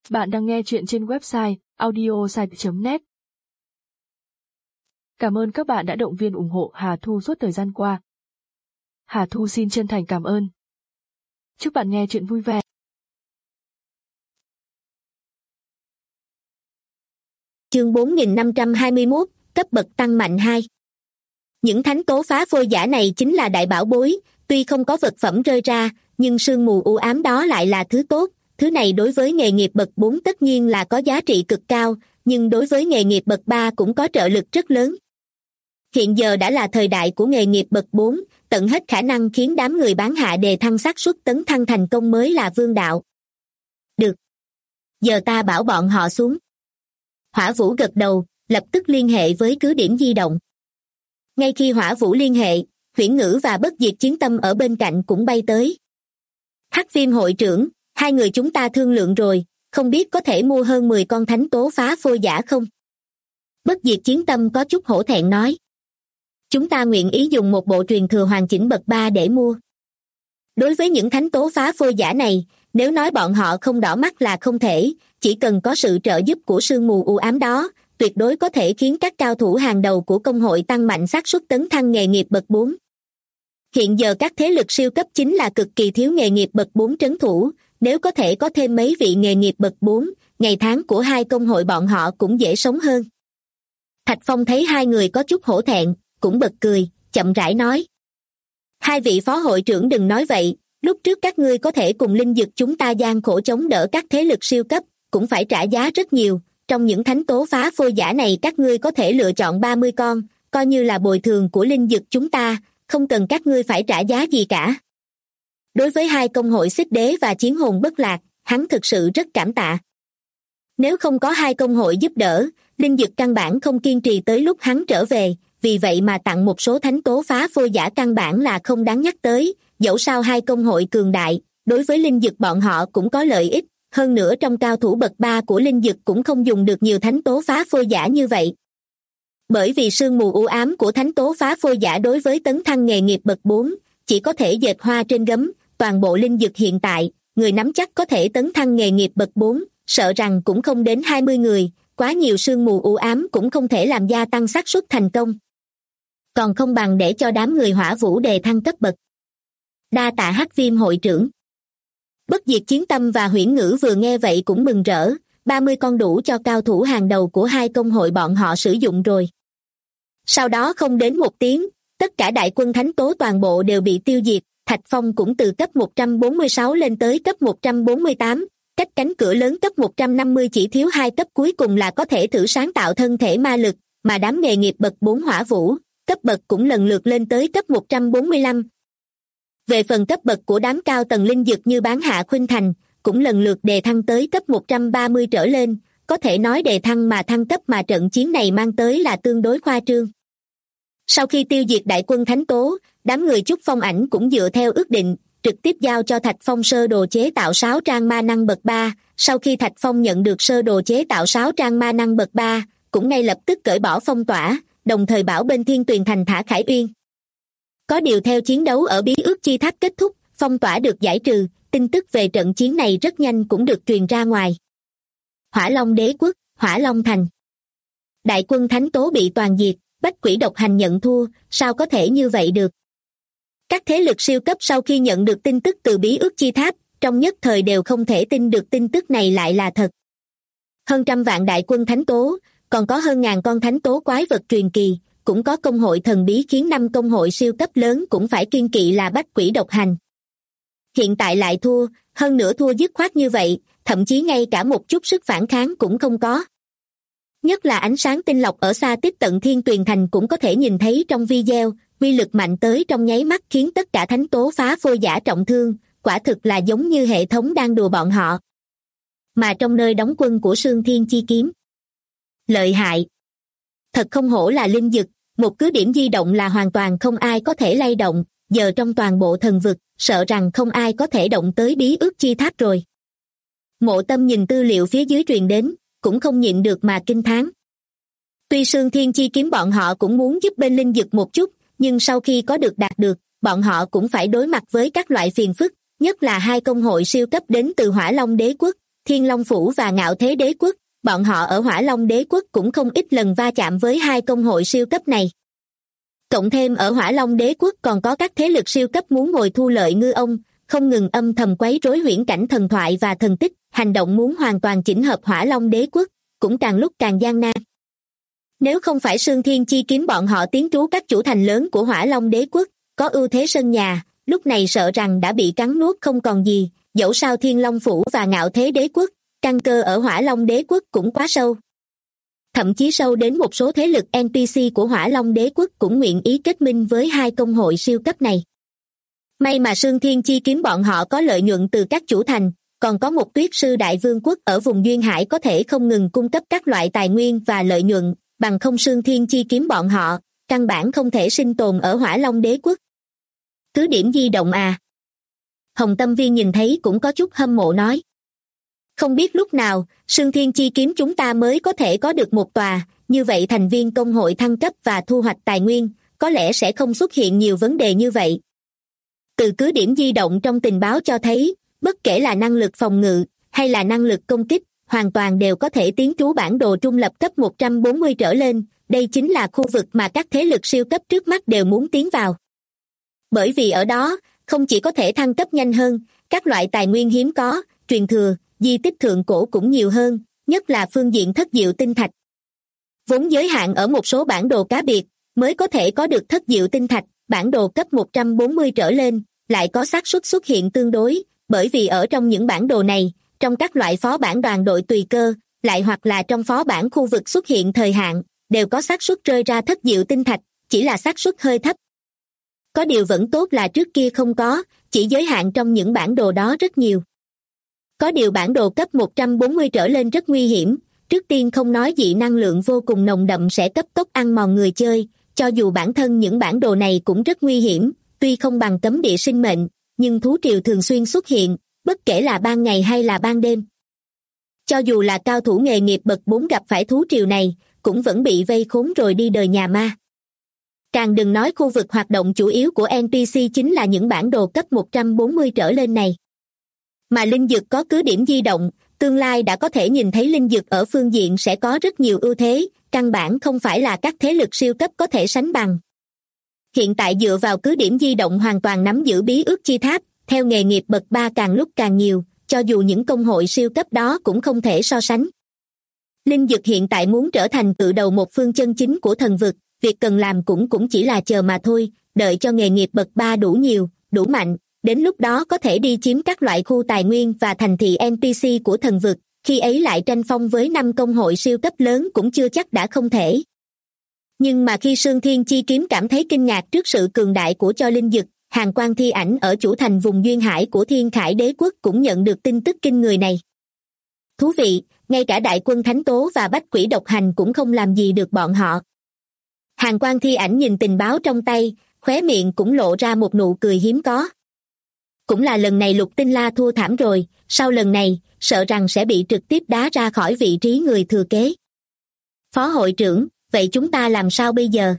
Bạn đang nghe chuyện trên website audiosite.net. Cảm ơn các bạn đã động viên ủng hộ Hà Thu suốt thời gian qua. Hà Thu xin chân thành cảm ơn. Chúc bạn nghe chuyện vui vẻ. Chương 4521, cấp bậc tăng mạnh 2. Những thánh tố phá phôi giả này chính là đại bảo bối, tuy không có vật phẩm rơi ra, nhưng sương mù u ám đó lại là thứ tốt. Thứ này đối với nghề nghiệp bậc 4 tất nhiên là có giá trị cực cao, nhưng đối với nghề nghiệp bậc 3 cũng có trợ lực rất lớn. Hiện giờ đã là thời đại của nghề nghiệp bậc 4, tận hết khả năng khiến đám người bán hạ đề thăng xác suất tấn thăng thành công mới là vương đạo. Được. Giờ ta bảo bọn họ xuống. Hỏa Vũ gật đầu, lập tức liên hệ với cứ điểm di động. Ngay khi Hỏa Vũ liên hệ, Huyễn Ngữ và Bất Diệt Chiến Tâm ở bên cạnh cũng bay tới. Hắc Viêm hội trưởng, hai người chúng ta thương lượng rồi, không biết có thể mua hơn 10 con thánh tố phá phôi giả không? Bất Diệt Chiến Tâm có chút hổ thẹn nói. Chúng ta nguyện ý dùng một bộ truyền thừa hoàn chỉnh bậc 3 để mua. Đối với những thánh tố phá phôi giả này, nếu nói bọn họ không đỏ mắt là không thể, chỉ cần có sự trợ giúp của sương mù u ám đó, tuyệt đối có thể khiến các cao thủ hàng đầu của công hội tăng mạnh xác suất tấn thăng nghề nghiệp bậc 4. Hiện giờ các thế lực siêu cấp chính là cực kỳ thiếu nghề nghiệp bậc 4 trấn thủ, nếu có thể có thêm mấy vị nghề nghiệp bậc 4, ngày tháng của hai công hội bọn họ cũng dễ sống hơn. Thạch Phong thấy hai người có chút hổ thẹn, cũng bật cười, chậm rãi nói. Hai vị phó hội trưởng đừng nói vậy, lúc trước các ngươi có thể cùng linh dực chúng ta gian khổ chống đỡ các thế lực siêu cấp, cũng phải trả giá rất nhiều. Trong những thánh tố phá phôi giả này các ngươi có thể lựa chọn 30 con, coi như là bồi thường của linh dực chúng ta, không cần các ngươi phải trả giá gì cả. Đối với hai công hội Xích Đế và Chiến Hồn Bất Lạc, hắn thực sự rất cảm tạ. Nếu không có hai công hội giúp đỡ, linh dực căn bản không kiên trì tới lúc hắn trở về, vì vậy mà tặng một số thánh tố phá phôi giả căn bản là không đáng nhắc tới, dẫu sao hai công hội cường đại, đối với linh dực bọn họ cũng có lợi ích, hơn nữa trong cao thủ bậc 3 của linh dực cũng không dùng được nhiều thánh tố phá phôi giả như vậy. Bởi vì sương mù u ám của thánh tố phá phôi giả đối với tấn thăng nghề nghiệp bậc 4, chỉ có thể dệt hoa trên gấm, toàn bộ linh dực hiện tại, người nắm chắc có thể tấn thăng nghề nghiệp bậc 4, sợ rằng cũng không đến 20 người, quá nhiều sương mù u ám cũng không thể làm gia tăng xác suất thành công. Còn không bằng để cho đám người Hỏa Vũ đề thăng cấp bậc. Đa tạ Hắc Viêm hội trưởng. Bất Diệt Chiến Tâm và Huyễn Ngữ vừa nghe vậy cũng mừng rỡ, 30 con đủ cho cao thủ hàng đầu của hai công hội bọn họ sử dụng rồi. Sau đó không đến một tiếng, tất cả đại quân thánh tố toàn bộ đều bị tiêu diệt, Thạch Phong cũng từ cấp 146 lên tới cấp 148, cách cánh cửa lớn cấp 150 chỉ thiếu 2 cấp cuối cùng là có thể thử sáng tạo thân thể ma lực, mà đám nghề nghiệp bậc 4 Hỏa Vũ, cấp bậc cũng lần lượt lên tới cấp 145. Về phần cấp bậc của đám cao tầng linh dực như Bán Hạ Khuynh Thành, cũng lần lượt đề thăng tới cấp 130 trở lên, có thể nói đề thăng mà thăng cấp mà trận chiến này mang tới là tương đối khoa trương. Sau khi tiêu diệt đại quân thánh tố, đám người Trúc Phong Ảnh cũng dựa theo ước định, trực tiếp giao cho Thạch Phong sơ đồ chế tạo 6 trang ma năng bậc 3, sau khi Thạch Phong nhận được sơ đồ chế tạo 6 trang ma năng bậc 3, cũng ngay lập tức cởi bỏ phong tỏa, đồng thời bảo bên Thiên Tuyền Thành thả Khải Uyên. Có điều theo chiến đấu ở bí ước chi tháp kết thúc, phong tỏa được giải trừ, tin tức về trận chiến này rất nhanh cũng được truyền ra ngoài. Hỏa Long Đế Quốc, Hỏa Long Thành. Đại quân thánh tố bị toàn diệt, Bách Quỷ Độc Hành nhận thua, sao có thể như vậy được? Các thế lực siêu cấp sau khi nhận được tin tức từ bí ước chi tháp, trong nhất thời đều không thể tin được tin tức này lại là thật. Hơn trăm vạn đại quân thánh tố, còn có hơn ngàn con thánh tố quái vật truyền kỳ, cũng có công hội thần bí khiến 5 công hội siêu cấp lớn cũng phải kiêng kỵ là Bách Quỷ Độc Hành. Hiện tại lại thua, hơn nữa thua dứt khoát như vậy, thậm chí ngay cả một chút sức phản kháng cũng không có. Nhất là ánh sáng tinh lọc ở xa tiếp tận Thiên Tuyền Thành cũng có thể nhìn thấy trong video, uy lực mạnh tới trong nháy mắt khiến tất cả thánh tố phá phôi giả trọng thương, quả thực là giống như hệ thống đang đùa bọn họ. Mà trong nơi đóng quân của Sương Thiên Chi Kiếm, lợi hại. Thật không hổ là linh dực, một cứ điểm di động là hoàn toàn không ai có thể lay động, giờ trong toàn bộ thần vực, sợ rằng không ai có thể động tới bí ước chi tháp rồi. Mộ Tâm nhìn tư liệu phía dưới truyền đến, cũng không nhịn được mà kinh thán. Tuy Sương Thiên Chi Kiếm bọn họ cũng muốn giúp bên linh dực một chút, nhưng sau khi có được đạt được, bọn họ cũng phải đối mặt với các loại phiền phức, nhất là hai công hội siêu cấp đến từ Hỏa Long Đế Quốc, Thiên Long Phủ và Ngạo Thế Đế Quốc, bọn họ ở Hỏa Long Đế Quốc cũng không ít lần va chạm với hai công hội siêu cấp này. Cộng thêm ở Hỏa Long Đế Quốc còn có các thế lực siêu cấp muốn ngồi thu lợi ngư ông, không ngừng âm thầm quấy rối huyễn cảnh thần thoại và thần tích, hành động muốn hoàn toàn chỉnh hợp Hỏa Long Đế Quốc, cũng càng lúc càng gian nan. Nếu không phải Sương Thiên Chi kiếm bọn họ tiến trú các chủ thành lớn của Hỏa Long Đế Quốc, có ưu thế sân nhà, lúc này sợ rằng đã bị cắn nuốt không còn gì, dẫu sao Thiên Long Phủ và Ngạo Thế Đế Quốc, căn cơ ở Hỏa Long Đế Quốc cũng quá sâu. Thậm chí sâu đến một số thế lực NPC của Hỏa Long Đế Quốc cũng nguyện ý kết minh với hai công hội siêu cấp này. May mà Sương Thiên Chi kiếm bọn họ có lợi nhuận từ các chủ thành, còn có một Tuyết Sư Đại Vương quốc ở vùng Duyên Hải có thể không ngừng cung cấp các loại tài nguyên và lợi nhuận, bằng không Sương Thiên Chi kiếm bọn họ, căn bản không thể sinh tồn ở Hỏa Long Đế Quốc. Cứ điểm di động à? Hồng Tâm Viên nhìn thấy cũng có chút hâm mộ nói. Không biết lúc nào, Sương Thiên Chi kiếm chúng ta mới có thể có được một tòa, như vậy thành viên công hội thăng cấp và thu hoạch tài nguyên, có lẽ sẽ không xuất hiện nhiều vấn đề như vậy. Từ cứ điểm di động trong tình báo cho thấy, bất kể là năng lực phòng ngự, hay là năng lực công kích, hoàn toàn đều có thể tiến trú bản đồ trung lập cấp 140 trở lên, đây chính là khu vực mà các thế lực siêu cấp trước mắt đều muốn tiến vào. Bởi vì ở đó, không chỉ có thể thăng cấp nhanh hơn, các loại tài nguyên hiếm có, truyền thừa, di tích thượng cổ cũng nhiều hơn, nhất là phương diện thất diệu tinh thạch. Vốn giới hạn ở một số bản đồ cá biệt, mới có thể có được thất diệu tinh thạch, bản đồ cấp 140 trở lên, lại có xác suất xuất hiện tương đối, bởi vì ở trong những bản đồ này, trong các loại phó bản đoàn đội tùy cơ, lại hoặc là trong phó bản khu vực xuất hiện thời hạn, đều có xác suất rơi ra thất diệu tinh thạch, chỉ là xác suất hơi thấp. Có điều vẫn tốt là trước kia không có, chỉ giới hạn trong những bản đồ đó rất nhiều. Có điều bản đồ cấp 140 trở lên rất nguy hiểm, trước tiên không nói dị năng lượng vô cùng nồng đậm sẽ cấp tốc ăn mòn người chơi, cho dù bản thân những bản đồ này cũng rất nguy hiểm, tuy không bằng cấm địa sinh mệnh, nhưng thú triều thường xuyên xuất hiện, bất kể là ban ngày hay là ban đêm. Cho dù là cao thủ nghề nghiệp bậc 4 gặp phải thú triều này, cũng vẫn bị vây khốn rồi đi đời nhà ma. Càng đừng nói khu vực hoạt động chủ yếu của NPC chính là những bản đồ cấp 140 trở lên này. Mà linh dược có cứ điểm di động, tương lai đã có thể nhìn thấy linh dược ở phương diện sẽ có rất nhiều ưu thế, căn bản không phải là các thế lực siêu cấp có thể sánh bằng. Hiện tại dựa vào cứ điểm di động hoàn toàn nắm giữ bí ước chi tháp, theo nghề nghiệp bậc 3 càng lúc càng nhiều, cho dù những công hội siêu cấp đó cũng không thể so sánh. Linh dược hiện tại muốn trở thành cự đầu một phương chân chính của thần vực, việc cần làm cũng chỉ là chờ mà thôi, đợi cho nghề nghiệp bậc 3 đủ nhiều, đủ mạnh, đến lúc đó có thể đi chiếm các loại khu tài nguyên và thành thị NPC của thần vực, khi ấy lại tranh phong với 5 công hội siêu cấp lớn cũng chưa chắc đã không thể. Nhưng mà khi Sương Thiên Chi kiếm cảm thấy kinh ngạc trước sự cường đại của cho linh dực, Hàn Quang Thi Ảnh ở chủ thành vùng Duyên Hải của Thiên Khải Đế Quốc cũng nhận được tin tức kinh người này. Thú vị, ngay cả đại quân Thánh Tố và Bách Quỷ Độc Hành cũng không làm gì được bọn họ. Hàn Quang Thi Ảnh nhìn tình báo trong tay, khóe miệng cũng lộ ra một nụ cười hiếm có. Cũng là lần này Lục Tinh La thua thảm rồi, sau lần này, sợ rằng sẽ bị trực tiếp đá ra khỏi vị trí người thừa kế. Phó hội trưởng, vậy chúng ta làm sao bây giờ?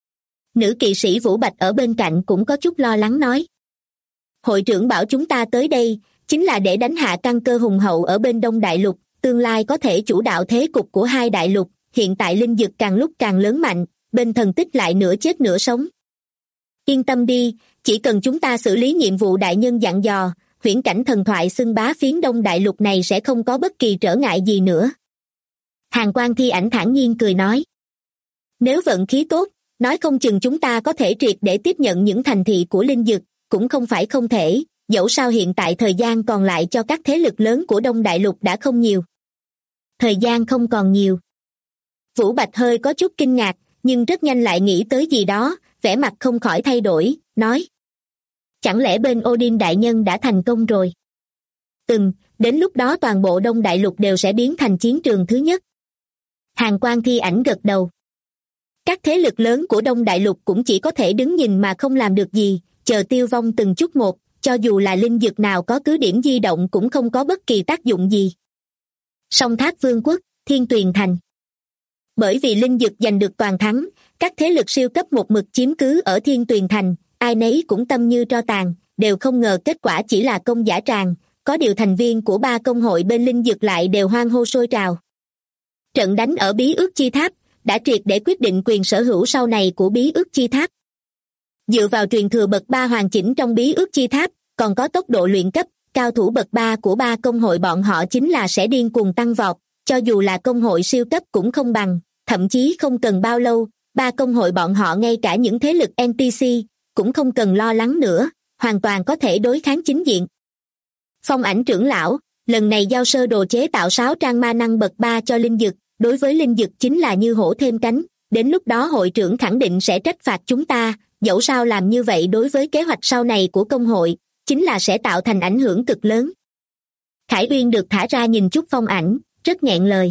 Nữ kỵ sĩ Vũ Bạch ở bên cạnh cũng có chút lo lắng nói. Hội trưởng bảo chúng ta tới đây, chính là để đánh hạ căn cơ hùng hậu ở bên Đông Đại Lục, tương lai có thể chủ đạo thế cục của hai đại lục, hiện tại linh dực càng lúc càng lớn mạnh, bên thần tích lại nửa chết nửa sống. Yên tâm đi, chỉ cần chúng ta xử lý nhiệm vụ đại nhân dặn dò, huyễn cảnh thần thoại xưng bá phiến Đông Đại Lục này sẽ không có bất kỳ trở ngại gì nữa. Hàn Quang Thi Ảnh thản nhiên cười nói. Nếu vận khí tốt, nói không chừng chúng ta có thể triệt để tiếp nhận những thành thị của linh dực, cũng không phải không thể, dẫu sao hiện tại thời gian còn lại cho các thế lực lớn của Đông Đại Lục đã không nhiều. Thời gian không còn nhiều. Vũ Bạch hơi có chút kinh ngạc, nhưng rất nhanh lại nghĩ tới gì đó, vẻ mặt không khỏi thay đổi, nói. Chẳng lẽ bên Odin đại nhân đã thành công rồi? Đến lúc đó toàn bộ Đông Đại Lục đều sẽ biến thành chiến trường thứ nhất. Hàn Quang Thi Ảnh gật đầu. Các thế lực lớn của Đông Đại Lục cũng chỉ có thể đứng nhìn mà không làm được gì, chờ tiêu vong từng chút một, cho dù là linh dược nào có cứ điểm di động cũng không có bất kỳ tác dụng gì. Song Thác Vương quốc, Thiên Tuyền Thành. Bởi vì linh dược giành được toàn thắng, các thế lực siêu cấp một mực chiếm cứ ở Thiên Tuyền Thành, ai nấy cũng tâm như tro tàn, đều không ngờ kết quả chỉ là công dã tràng, có điều thành viên của ba công hội bên linh dược lại đều hoan hô sôi trào. Trận đánh ở bí ước chi tháp đã triệt để quyết định quyền sở hữu sau này của bí ước chi tháp. Dựa vào truyền thừa bậc 3 hoàn chỉnh trong bí ước chi tháp, còn có tốc độ luyện cấp, cao thủ bậc 3 của ba công hội bọn họ chính là sẽ điên cuồng tăng vọt, cho dù là công hội siêu cấp cũng không bằng, thậm chí không cần bao lâu, ba công hội bọn họ ngay cả những thế lực NTC cũng không cần lo lắng nữa, hoàn toàn có thể đối kháng chính diện. Phong Ảnh trưởng lão, lần này giao sơ đồ chế tạo 6 trang ma năng bậc 3 cho linh dực, đối với linh dực chính là như hổ thêm cánh, đến lúc đó hội trưởng khẳng định sẽ trách phạt chúng ta, dẫu sao làm như vậy đối với kế hoạch sau này của công hội, chính là sẽ tạo thành ảnh hưởng cực lớn. Khải Uyên được thả ra nhìn chút Phong Ảnh, rất nghẹn lời.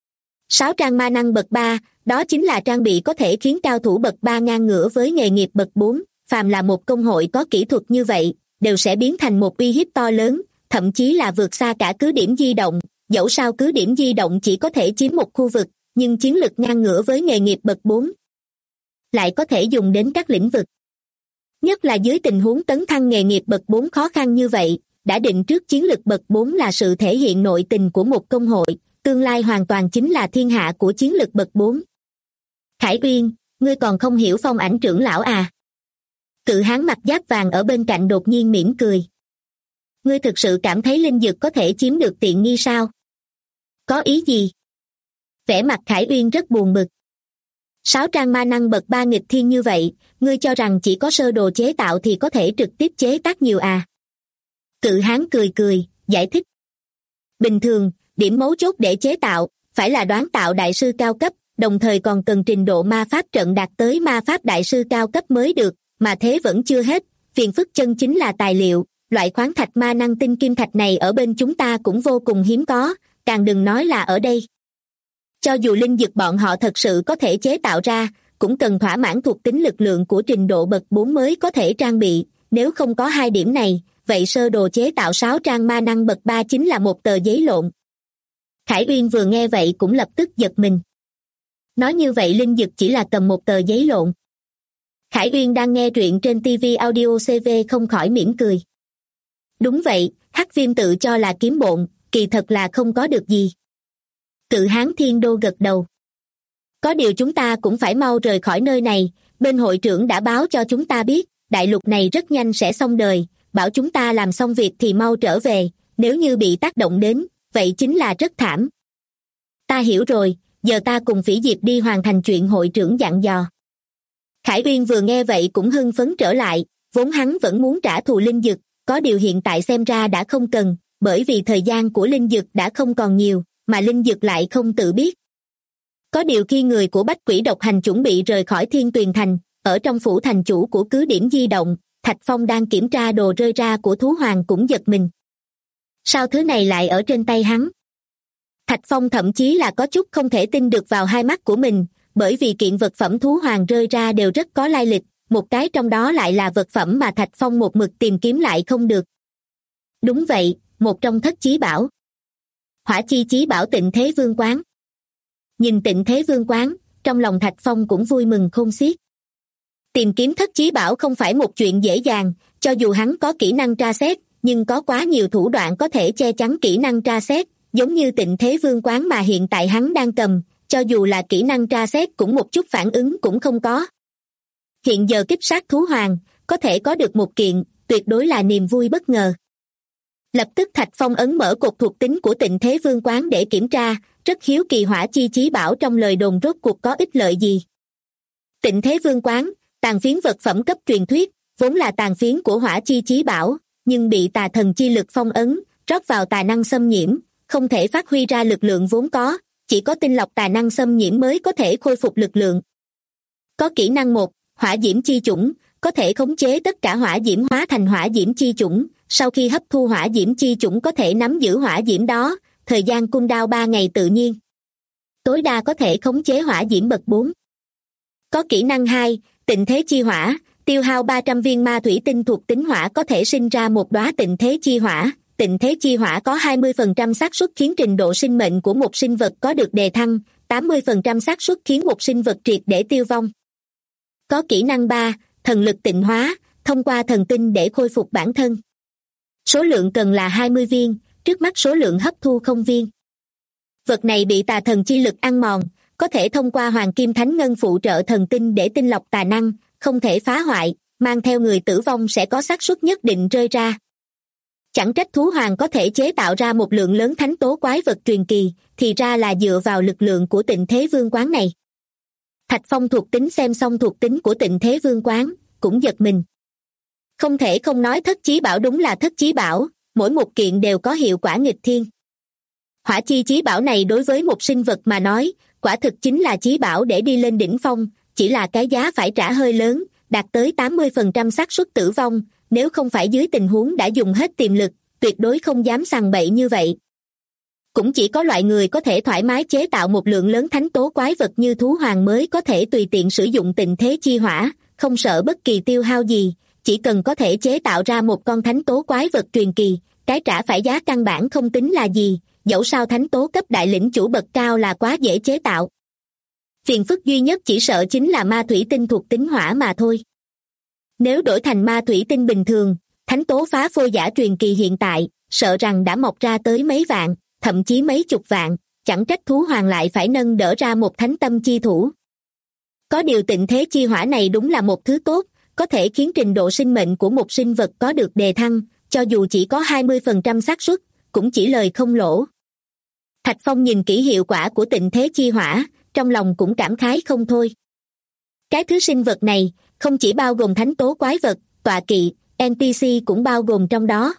6 trang ma năng bậc 3, đó chính là trang bị có thể khiến cao thủ bậc 3 ngang ngửa với nghề nghiệp bậc 4, phàm là một công hội có kỹ thuật như vậy, đều sẽ biến thành một uy hiếp to lớn, thậm chí là vượt xa cả cứ điểm di động, dẫu sao cứ điểm di động chỉ có thể chiếm một khu vực, nhưng chiến lực ngang ngửa với nghề nghiệp bậc 4 lại có thể dùng đến các lĩnh vực. Nhất là dưới tình huống tấn thăng nghề nghiệp bậc 4 khó khăn như vậy, đã định trước chiến lực bậc 4 là sự thể hiện nội tình của một công hội, tương lai hoàn toàn chính là thiên hạ của chiến lực bậc 4. Khải Uyên, ngươi còn không hiểu Phong Ảnh trưởng lão à? Cự hán mặt giáp vàng ở bên cạnh đột nhiên mỉm cười. Ngươi thực sự cảm thấy linh dược có thể chiếm được tiện nghi sao? Có ý gì? Vẻ mặt Khải Uyên rất buồn bực. 6 trang ma năng bậc 3 nghịch thiên như vậy, ngươi cho rằng chỉ có sơ đồ chế tạo thì có thể trực tiếp chế tác nhiều à? Cự hán cười cười, giải thích. Bình thường, điểm mấu chốt để chế tạo, phải là đoán tạo đại sư cao cấp, đồng thời còn cần trình độ ma pháp trận đạt tới ma pháp đại sư cao cấp mới được, mà thế vẫn chưa hết, phiền phức chân chính là tài liệu, loại khoáng thạch ma năng tinh kim thạch này ở bên chúng ta cũng vô cùng hiếm có, càng đừng nói là ở đây. Cho dù linh dược bọn họ thật sự có thể chế tạo ra, cũng cần thỏa mãn thuộc tính lực lượng của trình độ bậc 4 mới có thể trang bị, nếu không có hai điểm này, vậy sơ đồ chế tạo 6 trang ma năng bậc 3 chính là một tờ giấy lộn. Khải Uyên vừa nghe vậy cũng lập tức giật mình. Nói như vậy linh dược chỉ là cầm một tờ giấy lộn. Khải Uyên đang nghe truyện trên TV Audio CV không khỏi mỉm cười. Đúng vậy, Hắc Viêm tự cho là kiếm bộn, kỳ thật là không có được gì. Cự hán Thiên Đô gật đầu. Có điều chúng ta cũng phải mau rời khỏi nơi này, bên hội trưởng đã báo cho chúng ta biết, đại lục này rất nhanh sẽ xong đời, bảo chúng ta làm xong việc thì mau trở về, nếu như bị tác động đến, vậy chính là rất thảm. Ta hiểu rồi, giờ ta cùng Phỉ Diệp đi hoàn thành chuyện hội trưởng dặn dò. Khải Uyên vừa nghe vậy cũng hưng phấn trở lại, vốn hắn vẫn muốn trả thù linh dực, có điều hiện tại xem ra đã không cần, bởi vì thời gian của linh dực đã không còn nhiều, mà linh dực lại không tự biết. Có điều khi người của Bách Quỷ Độc Hành chuẩn bị rời khỏi Thiên Tuyền Thành, ở trong phủ thành chủ của cứ điểm di động, Thạch Phong đang kiểm tra đồ rơi ra của thú hoàng cũng giật mình. Sao thứ này lại ở trên tay hắn? Thạch Phong thậm chí là có chút không thể tin được vào hai mắt của mình, bởi vì kiện vật phẩm thú hoàng rơi ra đều rất có lai lịch, một cái trong đó lại là vật phẩm mà Thạch Phong một mực tìm kiếm lại không được. Đúng vậy, một trong thất chí bảo. Hỏa chi chí bảo Tịnh Thế Vương Quán. Nhìn Tịnh Thế Vương Quán, trong lòng Thạch Phong cũng vui mừng khôn xiết. Tìm kiếm thất chí bảo không phải một chuyện dễ dàng, cho dù hắn có kỹ năng tra xét, nhưng có quá nhiều thủ đoạn có thể che chắn kỹ năng tra xét, giống như Tịnh Thế Vương Quán mà hiện tại hắn đang cầm, cho dù là kỹ năng tra xét cũng một chút phản ứng cũng không có. Hiện giờ kích sát thú hoàng, có thể có được một kiện, tuyệt đối là niềm vui bất ngờ. Lập tức Thạch Phong ấn mở cột thuộc tính của Tịnh Thế Vương Quán để kiểm tra, rất hiếu kỳ hỏa chi chí bảo trong lời đồn rốt cuộc có ích lợi gì. Tịnh Thế Vương Quán, tàn phiến vật phẩm cấp truyền thuyết, vốn là tàn phiến của hỏa chi chí bảo, nhưng bị tà thần chi lực phong ấn, rót vào tà năng xâm nhiễm, không thể phát huy ra lực lượng vốn có, chỉ có tinh lọc tà năng xâm nhiễm mới có thể khôi phục lực lượng. Có kỹ năng 1, hỏa diễm chi chủng, có thể khống chế tất cả hỏa diễm hóa thành hỏa diễm chi chủng, sau khi hấp thu hỏa diễm chi chủng có thể nắm giữ hỏa diễm đó, thời gian cooldown 3 ngày tự nhiên. Tối đa có thể khống chế hỏa diễm bậc 4. Có kỹ năng 2, tịnh thế chi hỏa, tiêu hao 300 viên ma thủy tinh thuộc tính hỏa có thể sinh ra một đóa tịnh thế chi hỏa. Tịnh thế chi hỏa có 20% xác suất khiến trình độ sinh mệnh của một sinh vật có được đề thăng, 80% xác suất khiến một sinh vật triệt để tiêu vong. Có kỹ năng 3, thần lực tịnh hóa, thông qua thần tinh để khôi phục bản thân. Số lượng cần là 20 viên, trước mắt số lượng hấp thu 0 viên. Vật này bị tà thần chi lực ăn mòn, có thể thông qua hoàng kim thánh ngân phụ trợ thần tinh để tinh lọc tà năng, không thể phá hoại, mang theo người tử vong sẽ có xác suất nhất định rơi ra. Chẳng trách thú hoàng có thể chế tạo ra một lượng lớn thánh tố quái vật truyền kỳ, thì ra là dựa vào lực lượng của Tịnh Thế Vương Quán này. Thạch Phong thuộc tính xem xong thuộc tính của Tịnh Thế Vương Quán, cũng giật mình. Không thể không nói thất chí bảo đúng là thất chí bảo, mỗi một kiện đều có hiệu quả nghịch thiên. Hỏa chi chí bảo này đối với một sinh vật mà nói, quả thực chính là chí bảo để đi lên đỉnh phong, chỉ là cái giá phải trả hơi lớn, đạt tới 80% xác suất tử vong, nếu không phải dưới tình huống đã dùng hết tiềm lực, tuyệt đối không dám sằng bậy như vậy. Cũng chỉ có loại người có thể thoải mái chế tạo một lượng lớn thánh tố quái vật như thú hoàng mới có thể tùy tiện sử dụng Tịnh Thế chi hỏa, không sợ bất kỳ tiêu hao gì, chỉ cần có thể chế tạo ra một con thánh tố quái vật truyền kỳ, cái trả phải giá căn bản không tính là gì, dẫu sao thánh tố cấp đại lĩnh chủ bậc cao là quá dễ chế tạo. Phiền phức duy nhất chỉ sợ chính là ma thủy tinh thuộc tính hỏa mà thôi. Nếu đổi thành ma thủy tinh bình thường, thánh tố phá phôi giả truyền kỳ hiện tại, sợ rằng đã mọc ra tới mấy vạn, thậm chí mấy chục vạn, chẳng trách thú hoàng lại phải nâng đỡ ra một thánh tâm chi thủ. Có điều Tịnh Thế chi hỏa này đúng là một thứ tốt, có thể khiến trình độ sinh mệnh của một sinh vật có được đề thăng, cho dù chỉ có 20% xác suất, cũng chỉ lời không lỗ. Thạch Phong nhìn kỹ hiệu quả của Tịnh Thế chi hỏa, trong lòng cũng cảm khái không thôi. Cái thứ sinh vật này, không chỉ bao gồm thánh tố quái vật, tọa kỵ, NPC cũng bao gồm trong đó.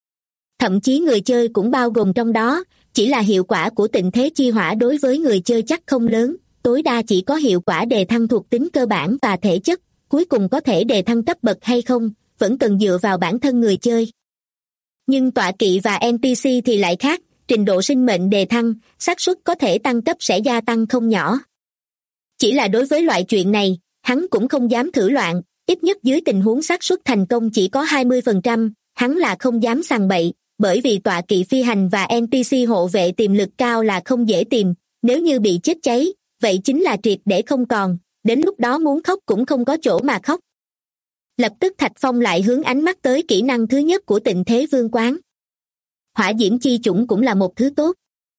Thậm chí người chơi cũng bao gồm trong đó, chỉ là hiệu quả của Tịnh Thế chi hỏa đối với người chơi chắc không lớn, tối đa chỉ có hiệu quả đề thăng thuộc tính cơ bản và thể chất, cuối cùng có thể đề thăng cấp bậc hay không, vẫn cần dựa vào bản thân người chơi. Nhưng tọa kỵ và NPC thì lại khác, trình độ sinh mệnh đề thăng, xác suất có thể tăng cấp sẽ gia tăng không nhỏ. Chỉ là đối với loại chuyện này, hắn cũng không dám thử loạn, ít nhất dưới tình huống xác suất thành công chỉ có 20%, hắn là không dám sằng bậy, bởi vì tọa kỵ phi hành và NPC hộ vệ tiềm lực cao là không dễ tìm, nếu như bị chết cháy, vậy chính là triệt để không còn, đến lúc đó muốn khóc cũng không có chỗ mà khóc. Lập tức Thạch Phong lại hướng ánh mắt tới kỹ năng thứ nhất của Tịnh Thế Vương Quán. Hỏa diễm chi chủng cũng là một thứ tốt.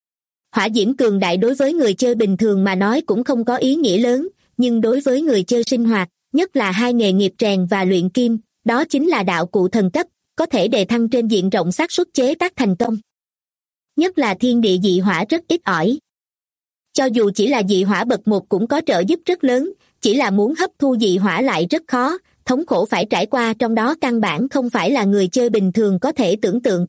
Hỏa diễm cường đại đối với người chơi bình thường mà nói cũng không có ý nghĩa lớn, nhưng đối với người chơi sinh hoạt, nhất là hai nghề nghiệp rèn và luyện kim, đó chính là đạo cụ thần cấp, có thể đề thăng trên diện rộng xác suất chế tác thành công. Nhất là thiên địa dị hỏa rất ít ỏi. Cho dù chỉ là dị hỏa bậc 1 cũng có trợ giúp rất lớn, chỉ là muốn hấp thu dị hỏa lại rất khó, thống khổ phải trải qua trong đó căn bản không phải là người chơi bình thường có thể tưởng tượng.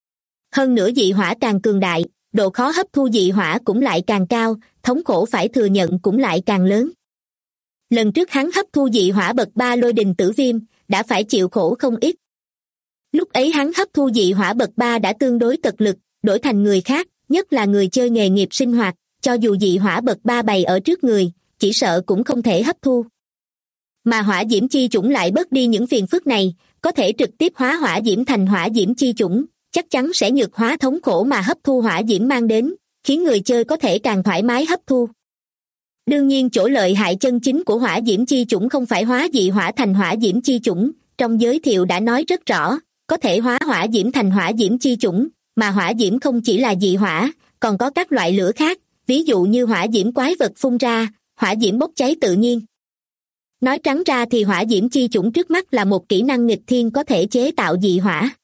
Hơn nữa dị hỏa càng cường đại, độ khó hấp thu dị hỏa cũng lại càng cao, thống khổ phải thừa nhận cũng lại càng lớn. Lần trước hắn hấp thu dị hỏa bậc 3 lôi đình tử viêm, đã phải chịu khổ không ít. Lúc ấy hắn hấp thu dị hỏa bậc 3 đã tương đối cật lực, đổi thành người khác, nhất là người chơi nghề nghiệp sinh hoạt, cho dù dị hỏa bậc 3 bày ở trước người, chỉ sợ cũng không thể hấp thu. Mà hỏa diễm chi chủng lại bớt đi những phiền phức này, có thể trực tiếp hóa hỏa diễm thành hỏa diễm chi chủng, chắc chắn sẽ nhược hóa thống khổ mà hấp thu hỏa diễm mang đến, khiến người chơi có thể càng thoải mái hấp thu. Đương nhiên chỗ lợi hại chân chính của hỏa diễm chi chủng không phải hóa dị hỏa thành hỏa diễm chi chủng, trong giới thiệu đã nói rất rõ, có thể hóa hỏa diễm thành hỏa diễm chi chủng, mà hỏa diễm không chỉ là dị hỏa, còn có các loại lửa khác, ví dụ như hỏa diễm quái vật phun ra, hỏa diễm bốc cháy tự nhiên. Nói trắng ra thì hỏa diễm chi chủng trước mắt là một kỹ năng nghịch thiên có thể chế tạo dị hỏa.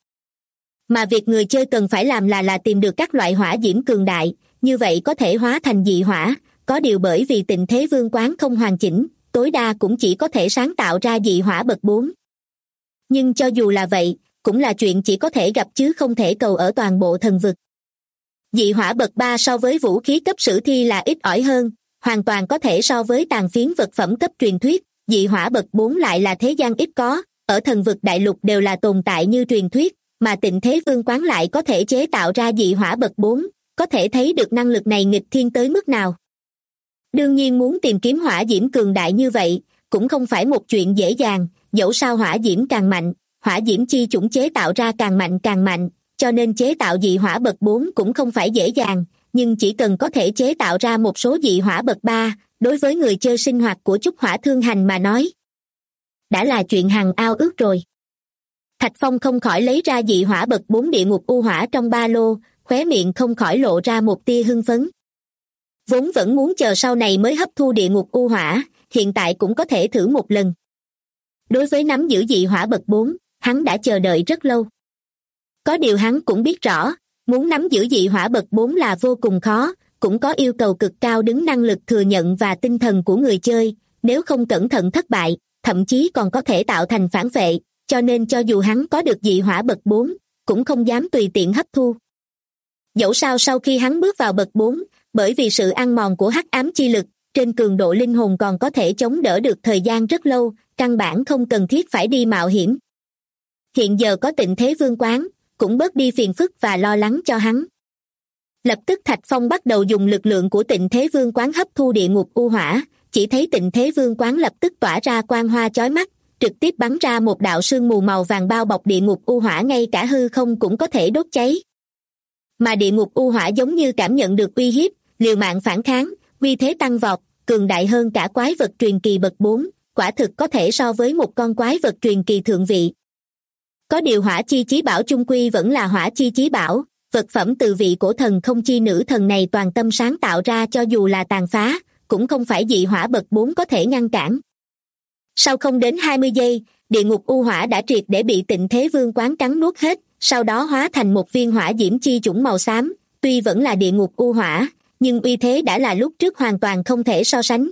Mà việc người chơi cần phải làm là tìm được các loại hỏa diễm cường đại, như vậy có thể hóa thành dị hỏa, có điều bởi vì Tịnh Thế Vương Quán không hoàn chỉnh, tối đa cũng chỉ có thể sáng tạo ra dị hỏa bậc 4. Nhưng cho dù là vậy, cũng là chuyện chỉ có thể gặp chứ không thể cầu ở toàn bộ thần vực. Dị hỏa bậc 3 so với vũ khí cấp sử thi là ít ỏi hơn, hoàn toàn có thể so với tàn phiến vật phẩm cấp truyền thuyết, dị hỏa bậc 4 lại là thế gian ít có, ở thần vực đại lục đều là tồn tại như truyền thuyết, mà Tịnh Thế Vương Quán lại có thể chế tạo ra dị hỏa bậc 4, có thể thấy được năng lực này nghịch thiên tới mức nào. Đương nhiên muốn tìm kiếm hỏa diễm cường đại như vậy, cũng không phải một chuyện dễ dàng, dẫu sao hỏa diễm càng mạnh, hỏa diễm chi chủng chế tạo ra càng mạnh, cho nên chế tạo dị hỏa bậc 4 cũng không phải dễ dàng, nhưng chỉ cần có thể chế tạo ra một số dị hỏa bậc 3, đối với người chơi sinh hoạt của Trúc Hỏa Thương Hành mà nói, đã là chuyện hằng ao ước rồi. Thạch Phong không khỏi lấy ra dị hỏa bậc 4 địa ngục u hỏa trong ba lô, khóe miệng không khỏi lộ ra một tia hưng phấn. Vốn vẫn muốn chờ sau này mới hấp thu địa ngục u hỏa, hiện tại cũng có thể thử một lần. Đối với nắm giữ dị hỏa bậc 4, hắn đã chờ đợi rất lâu. Có điều hắn cũng biết rõ, muốn nắm giữ dị hỏa bậc 4 là vô cùng khó, cũng có yêu cầu cực cao đứng năng lực thừa nhận và tinh thần của người chơi, nếu không cẩn thận thất bại, thậm chí còn có thể tạo thành phản vệ, cho nên cho dù hắn có được dị hỏa bậc 4, cũng không dám tùy tiện hấp thu. Dẫu sao sau khi hắn bước vào bậc 4, bởi vì sự ăn mòn của hắc ám chi lực, trên cường độ linh hồn còn có thể chống đỡ được thời gian rất lâu, căn bản không cần thiết phải đi mạo hiểm. Hiện giờ có Tịnh Thế Vương Quán, cũng bớt đi phiền phức và lo lắng cho hắn. Lập tức Thạch Phong bắt đầu dùng lực lượng của Tịnh Thế Vương Quán hấp thu địa ngục u hỏa, chỉ thấy Tịnh Thế Vương Quán lập tức tỏa ra quang hoa chói mắt, trực tiếp bắn ra một đạo sương mù màu vàng bao bọc địa ngục u hỏa, ngay cả hư không cũng có thể đốt cháy. Mà địa ngục u hỏa giống như cảm nhận được uy hiếp, liều mạng phản kháng, uy thế tăng vọt, cường đại hơn cả quái vật truyền kỳ bậc 4, quả thực có thể so với một con quái vật truyền kỳ thượng vị. Có điều hỏa chi chí bảo chung quy vẫn là hỏa chi chí bảo, vật phẩm từ vị cổ thần không chi nữ thần này toàn tâm sáng tạo ra, cho dù là tàn phá, cũng không phải dị hỏa bậc 4 có thể ngăn cản. Sau không đến 20 giây, địa ngục u hỏa đã triệt để bị Tịnh Thế Vương Quán cắn nuốt hết, sau đó hóa thành một viên hỏa diễm chi chủng màu xám, tuy vẫn là địa ngục u hỏa, nhưng uy thế đã là lúc trước hoàn toàn không thể so sánh.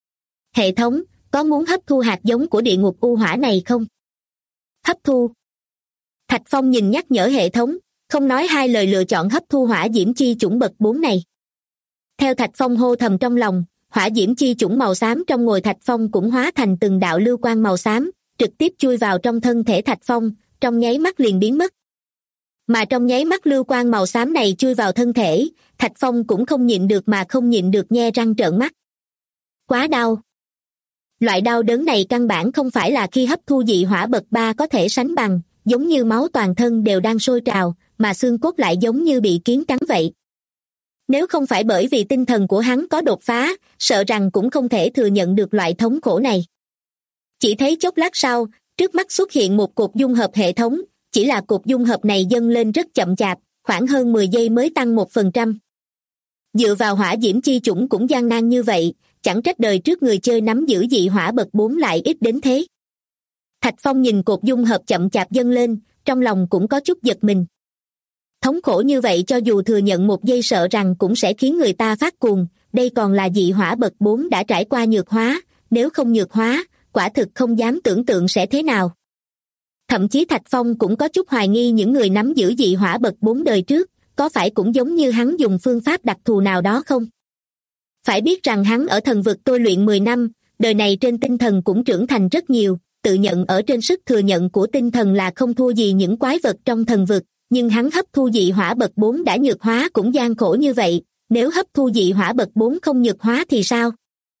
Hệ thống, có muốn hấp thu hạt giống của địa ngục u hỏa này không? Hấp thu. Thạch Phong nhìn nhắc nhở hệ thống, không nói hai lời lựa chọn hấp thu hỏa diễm chi chủng bậc 4 này. Theo Thạch Phong hô thầm trong lòng, hỏa diễm chi chủng màu xám trong ngồi Thạch Phong cũng hóa thành từng đạo lưu quang màu xám, trực tiếp chui vào trong thân thể Thạch Phong, trong nháy mắt liền biến mất. Mà trong nháy mắt lưu quang màu xám này chui vào thân thể, Thạch Phong cũng không nhịn được mà không nhịn được nhe răng trợn mắt. Quá đau. Loại đau đớn này căn bản không phải là khi hấp thu dị hỏa bậc 3 có thể sánh bằng, giống như máu toàn thân đều đang sôi trào, mà xương cốt lại giống như bị kiến cắn vậy. Nếu không phải bởi vì tinh thần của hắn có đột phá, sợ rằng cũng không thể thừa nhận được loại thống khổ này. Chỉ thấy chốc lát sau, trước mắt xuất hiện một cột dung hợp hệ thống, chỉ là cột dung hợp này dâng lên rất chậm chạp, khoảng hơn 10 giây mới tăng 1%. Dựa vào hỏa diễm chi chủng cũng gian nan như vậy, chẳng trách đời trước người chơi nắm giữ dị hỏa bậc 4 lại ít đến thế. Thạch Phong nhìn cột dung hợp chậm chạp dâng lên, trong lòng cũng có chút giật mình. Thống khổ như vậy cho dù thừa nhận một giây sợ rằng cũng sẽ khiến người ta phát cuồng, đây còn là dị hỏa bậc 4 đã trải qua nhược hóa, nếu không nhược hóa, quả thực không dám tưởng tượng sẽ thế nào. Thậm chí Thạch Phong cũng có chút hoài nghi những người nắm giữ dị hỏa bậc 4 đời trước, có phải cũng giống như hắn dùng phương pháp đặc thù nào đó không? Phải biết rằng hắn ở thần vực tôi luyện 10 năm, đời này trên tinh thần cũng trưởng thành rất nhiều, tự nhận ở trên sức thừa nhận của tinh thần là không thua gì những quái vật trong thần vực, nhưng hắn hấp thu dị hỏa bậc 4 đã nhược hóa cũng gian khổ như vậy, nếu hấp thu dị hỏa bậc 4 không nhược hóa thì sao?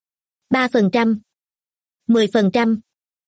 3%, 10%,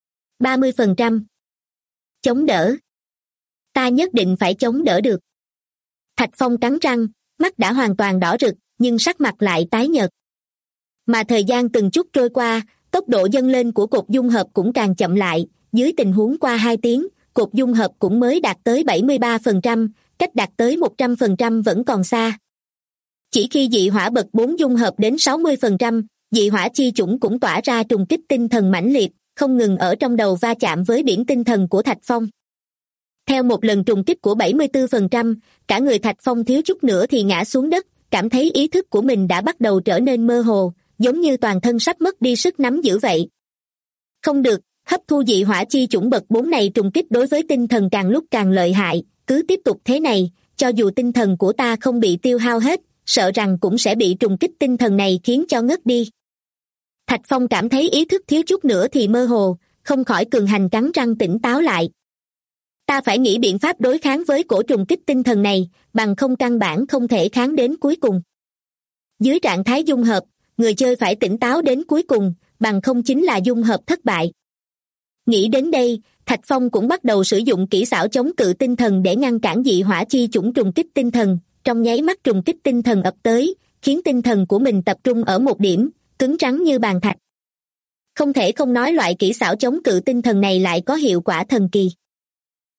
30%. Chống đỡ. Ta nhất định phải chống đỡ được. Thạch Phong cắn răng, mắt đã hoàn toàn đỏ rực, nhưng sắc mặt lại tái nhợt. Mà thời gian từng chút trôi qua, tốc độ dâng lên của cột dung hợp cũng càng chậm lại, dưới tình huống qua 2 tiếng, cột dung hợp cũng mới đạt tới 73%, cách đạt tới 100% vẫn còn xa. Chỉ khi dị hỏa bậc 4 dung hợp đến 60%, dị hỏa chi chủng cũng tỏa ra trùng kích tinh thần mãnh liệt, không ngừng ở trong đầu va chạm với biển tinh thần của Thạch Phong. Theo một lần trùng kích của 74%, cả người Thạch Phong thiếu chút nữa thì ngã xuống đất, cảm thấy ý thức của mình đã bắt đầu trở nên mơ hồ, giống như toàn thân sắp mất đi sức nắm giữ vậy. Không được, hấp thu dị hỏa chi chủng bậc 4 này trùng kích đối với tinh thần càng lúc càng lợi hại, cứ tiếp tục thế này, cho dù tinh thần của ta không bị tiêu hao hết, sợ rằng cũng sẽ bị trùng kích tinh thần này khiến cho ngất đi. Thạch Phong cảm thấy ý thức thiếu chút nữa thì mơ hồ, không khỏi cường hành cắn răng tỉnh táo lại. Ta phải nghĩ biện pháp đối kháng với cổ trùng kích tinh thần này, bằng không căn bản không thể kháng đến cuối cùng. Dưới trạng thái dung hợp, người chơi phải tỉnh táo đến cuối cùng, bằng không chính là dung hợp thất bại. Nghĩ đến đây, Thạch Phong cũng bắt đầu sử dụng kỹ xảo chống cự tinh thần để ngăn cản dị hỏa chi chủng trùng kích tinh thần, trong nháy mắt trùng kích tinh thần ập tới, khiến tinh thần của mình tập trung ở một điểm, cứng rắn như bàn thạch. Không thể không nói loại kỹ xảo chống cự tinh thần này lại có hiệu quả thần kỳ.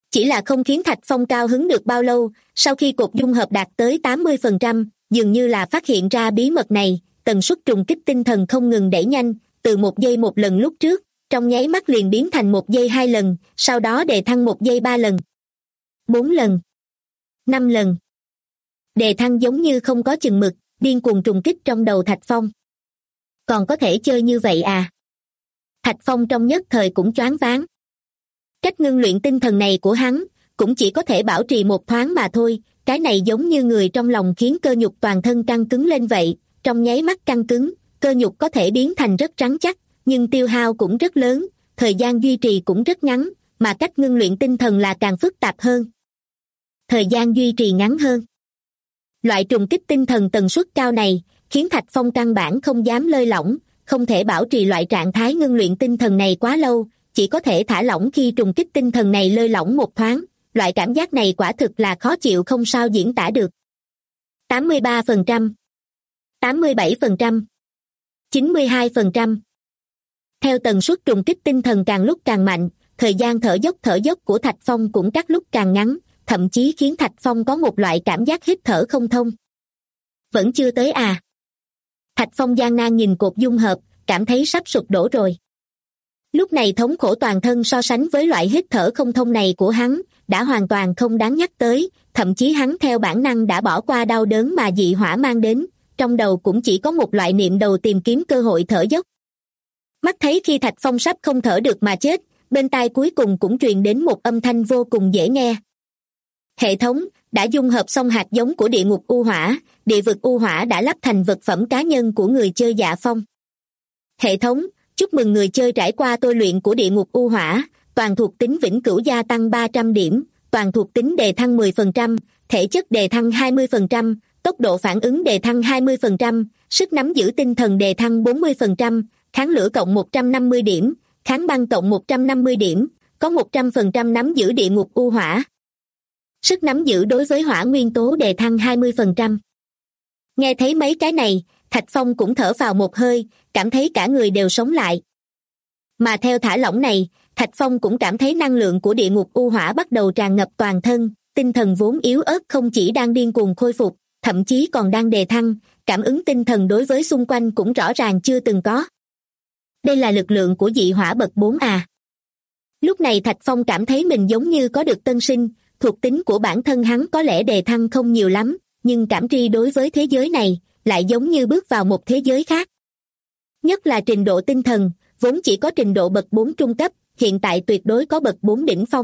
Chỉ là không khiến Thạch Phong cao hứng được bao lâu, sau khi cột dung hợp đạt tới 80%, dường như là phát hiện ra bí mật này, tần suất trùng kích tinh thần không ngừng đẩy nhanh, từ 1 giây 1 lần lúc trước, trong nháy mắt liền biến thành 1 giây 2 lần, sau đó đề thăng 1 giây 3 lần, 4 lần, 5 lần. Đề thăng giống như không có chừng mực, điên cuồng trùng kích trong đầu Thạch Phong. Còn có thể chơi như vậy à? Thạch Phong trong nhất thời cũng choáng váng. Cách ngưng luyện tinh thần này của hắn, cũng chỉ có thể bảo trì một thoáng mà thôi, cái này giống như người trong lòng khiến cơ nhục toàn thân căng cứng lên vậy, trong nháy mắt căng cứng, cơ nhục có thể biến thành rất rắn chắc, nhưng tiêu hao cũng rất lớn, thời gian duy trì cũng rất ngắn, mà cách ngưng luyện tinh thần là càng phức tạp hơn. Thời gian duy trì ngắn hơn. Loại trùng kích tinh thần tần suất cao này, khiến Thạch Phong căn bản không dám lơi lỏng, không thể bảo trì loại trạng thái ngưng luyện tinh thần này quá lâu, chỉ có thể thả lỏng khi trùng kích tinh thần này lơi lỏng một thoáng, loại cảm giác này quả thực là khó chịu không sao diễn tả được. 83%, 87%, 92%. Theo tần suất trùng kích tinh thần càng lúc càng mạnh, thời gian thở dốc của Thạch Phong cũng các lúc càng ngắn, thậm chí khiến Thạch Phong có một loại cảm giác hít thở không thông. Vẫn chưa tới à? Thạch Phong gian nan nhìn cột dung hợp, cảm thấy sắp sụp đổ rồi. Lúc này thống khổ toàn thân so sánh với loại hít thở không thông này của hắn, đã hoàn toàn không đáng nhắc tới, thậm chí hắn theo bản năng đã bỏ qua đau đớn mà dị hỏa mang đến, trong đầu cũng chỉ có một loại niệm đầu tìm kiếm cơ hội thở dốc. Mắt thấy khi Thạch Phong sắp không thở được mà chết, bên tai cuối cùng cũng truyền đến một âm thanh vô cùng dễ nghe. Hệ thống đã dung hợp xong hạt giống của địa ngục u hỏa, địa vực u hỏa đã lắp thành vật phẩm cá nhân của người chơi Dạ Phong. Hệ thống, chúc mừng người chơi trải qua tôi luyện của địa ngục u hỏa, toàn thuộc tính vĩnh cửu gia tăng 300 điểm, toàn thuộc tính đề thăng 10%, thể chất đề thăng 20%, tốc độ phản ứng đề thăng 20%, sức nắm giữ tinh thần đề thăng 40%, kháng lửa cộng 150 điểm, kháng băng cộng 150 điểm, có 100% nắm giữ địa ngục u hỏa. Sức nắm giữ đối với hỏa nguyên tố đề thăng 20%. Nghe thấy mấy cái này, Thạch Phong cũng thở vào một hơi, cảm thấy cả người đều sống lại. Mà theo thả lỏng này, Thạch Phong cũng cảm thấy năng lượng của địa ngục u hỏa bắt đầu tràn ngập toàn thân, tinh thần vốn yếu ớt không chỉ đang điên cuồng khôi phục, thậm chí còn đang đề thăng, cảm ứng tinh thần đối với xung quanh cũng rõ ràng chưa từng có. Đây là lực lượng của dị hỏa bậc 4 à? Lúc này Thạch Phong cảm thấy mình giống như có được tân sinh, thuộc tính của bản thân hắn có lẽ đề thăng không nhiều lắm, nhưng cảm tri đối với thế giới này, lại giống như bước vào một thế giới khác. Nhất là trình độ tinh thần, vốn chỉ có trình độ bậc 4 trung cấp, hiện tại tuyệt đối có bậc 4 đỉnh phong.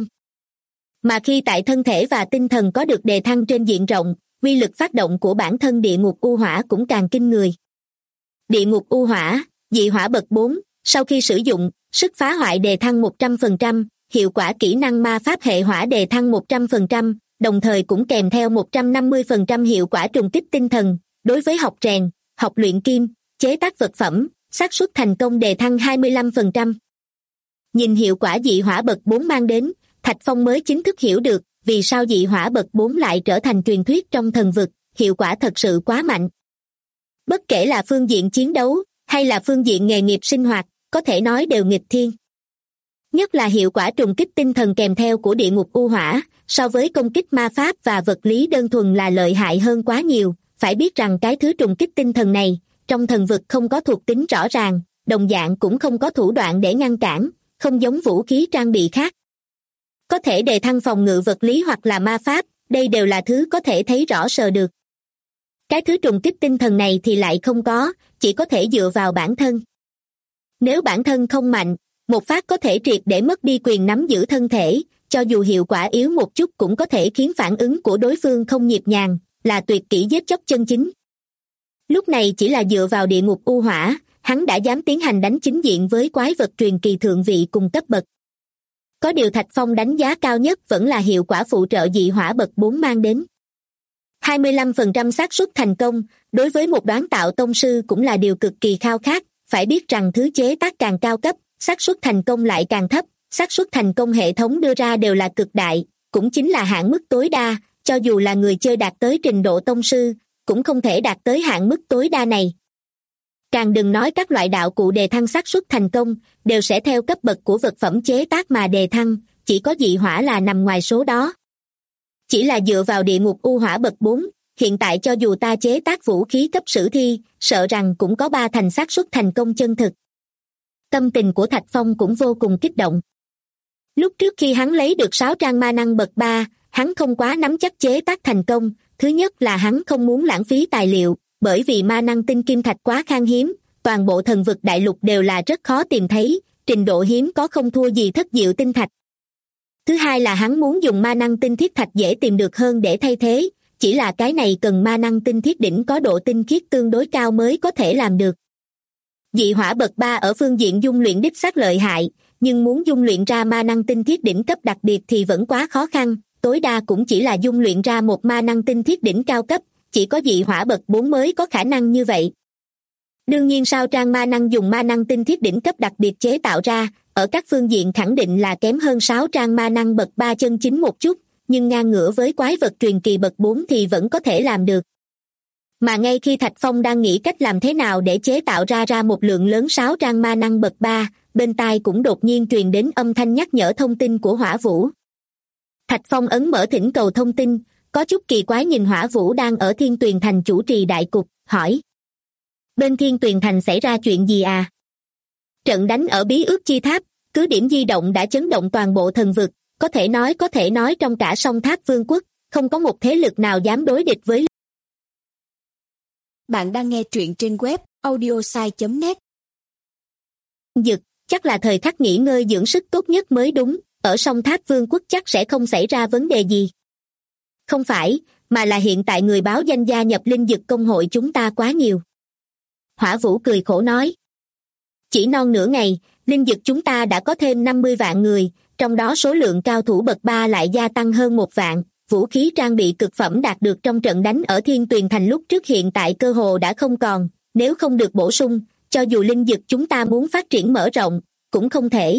Mà khi tại thân thể và tinh thần có được đề thăng trên diện rộng, uy lực phát động của bản thân địa ngục u hỏa cũng càng kinh người. Địa ngục u hỏa, dị hỏa bậc 4, sau khi sử dụng, sức phá hoại đề thăng 100%, hiệu quả kỹ năng ma pháp hệ hỏa đề thăng 100%, đồng thời cũng kèm theo 150% hiệu quả trùng kích tinh thần, đối với học rèn, học luyện kim, chế tác vật phẩm, xác suất thành công đề thăng 25%. Nhìn hiệu quả dị hỏa bậc 4 mang đến, Thạch Phong mới chính thức hiểu được vì sao dị hỏa bậc 4 lại trở thành truyền thuyết trong thần vực, hiệu quả thật sự quá mạnh. Bất kể là phương diện chiến đấu, hay là phương diện nghề nghiệp sinh hoạt, có thể nói đều nghịch thiên. Nhất là hiệu quả trùng kích tinh thần kèm theo của địa ngục u hỏa, so với công kích ma pháp và vật lý đơn thuần là lợi hại hơn quá nhiều, phải biết rằng cái thứ trùng kích tinh thần này, trong thần vực không có thuộc tính rõ ràng, đồng dạng cũng không có thủ đoạn để ngăn cản, không giống vũ khí trang bị khác. Có thể đề thăng phòng ngự vật lý hoặc là ma pháp, đây đều là thứ có thể thấy rõ sờ được. Cái thứ trùng kích tinh thần này thì lại không có, chỉ có thể dựa vào bản thân. Nếu bản thân không mạnh, một phát có thể triệt để mất đi quyền nắm giữ thân thể, cho dù hiệu quả yếu một chút cũng có thể khiến phản ứng của đối phương không nhịp nhàng, là tuyệt kỹ giết chóc chân chính. Lúc này chỉ là dựa vào địa ngục u hỏa, hắn đã dám tiến hành đánh chính diện với quái vật truyền kỳ thượng vị cùng cấp bậc. Có điều Thạch Phong đánh giá cao nhất vẫn là hiệu quả phụ trợ dị hỏa bậc 4 mang đến. 25% xác suất thành công, đối với một đoán tạo tông sư cũng là điều cực kỳ khao khát, phải biết rằng thứ chế tác càng cao cấp, xác suất thành công lại càng thấp, xác suất thành công hệ thống đưa ra đều là cực đại, cũng chính là hạn mức tối đa, cho dù là người chơi đạt tới trình độ tông sư, cũng không thể đạt tới hạn mức tối đa này. Càng đừng nói các loại đạo cụ đề thăng xác suất thành công, đều sẽ theo cấp bậc của vật phẩm chế tác mà đề thăng, chỉ có dị hỏa là nằm ngoài số đó. Chỉ là dựa vào địa ngục u hỏa bậc 4, hiện tại cho dù ta chế tác vũ khí cấp sử thi, sợ rằng cũng có 3 thành xác suất thành công chân thực. Tâm tình của Thạch Phong cũng vô cùng kích động. Lúc trước khi hắn lấy được 6 trang ma năng bậc 3, hắn không quá nắm chắc chế tác thành công. Thứ nhất là hắn không muốn lãng phí tài liệu, bởi vì ma năng tinh kim thạch quá khan hiếm, toàn bộ thần vực đại lục đều là rất khó tìm thấy, trình độ hiếm có không thua gì thất diệu tinh thạch. Thứ hai là hắn muốn dùng ma năng tinh thiết thạch dễ tìm được hơn để thay thế, chỉ là cái này cần ma năng tinh thiết đỉnh có độ tinh khiết tương đối cao mới có thể làm được. Dị hỏa bậc 3 ở phương diện dung luyện đích xác lợi hại, nhưng muốn dung luyện ra ma năng tinh thiết đỉnh cấp đặc biệt thì vẫn quá khó khăn, tối đa cũng chỉ là dung luyện ra một ma năng tinh thiết đỉnh cao cấp, chỉ có dị hỏa bậc 4 mới có khả năng như vậy. Đương nhiên sao trang ma năng dùng ma năng tinh thiết đỉnh cấp đặc biệt chế tạo ra, ở các phương diện khẳng định là kém hơn 6 trang ma năng bậc 3 chân chính một chút, nhưng ngang ngửa với quái vật truyền kỳ bậc 4 thì vẫn có thể làm được. Mà ngay khi Thạch Phong đang nghĩ cách làm thế nào để chế tạo ra một lượng lớn 6 trang ma năng bậc 3, bên tai cũng đột nhiên truyền đến âm thanh nhắc nhở thông tin của Hỏa Vũ. Thạch Phong ấn mở thỉnh cầu thông tin, có chút kỳ quái nhìn Hỏa Vũ đang ở Thiên Tuyền Thành chủ trì đại cục, hỏi. Bên Thiên Tuyền Thành xảy ra chuyện gì à? Trận đánh ở Bí Ước Chi Tháp, cứ điểm di động đã chấn động toàn bộ thần vực, có thể nói trong cả Song Tháp Vương quốc, không có một thế lực nào dám đối địch với. Bạn đang nghe truyện trên web audiosai.net. Dực, chắc là thời khắc nghỉ ngơi dưỡng sức tốt nhất mới đúng, ở Song Tháp Vương quốc chắc sẽ không xảy ra vấn đề gì. Không phải, mà là hiện tại người báo danh gia nhập Linh Dực công hội chúng ta quá nhiều. Hỏa Vũ cười khổ nói. Chỉ non nửa ngày, Linh Dực chúng ta đã có thêm 50 vạn người, trong đó số lượng cao thủ bậc 3 lại gia tăng hơn 1 vạn, vũ khí trang bị cực phẩm đạt được trong trận đánh ở Thiên Tuyền Thành lúc trước hiện tại cơ hồ đã không còn, nếu không được bổ sung, cho dù Linh Dực chúng ta muốn phát triển mở rộng, cũng không thể.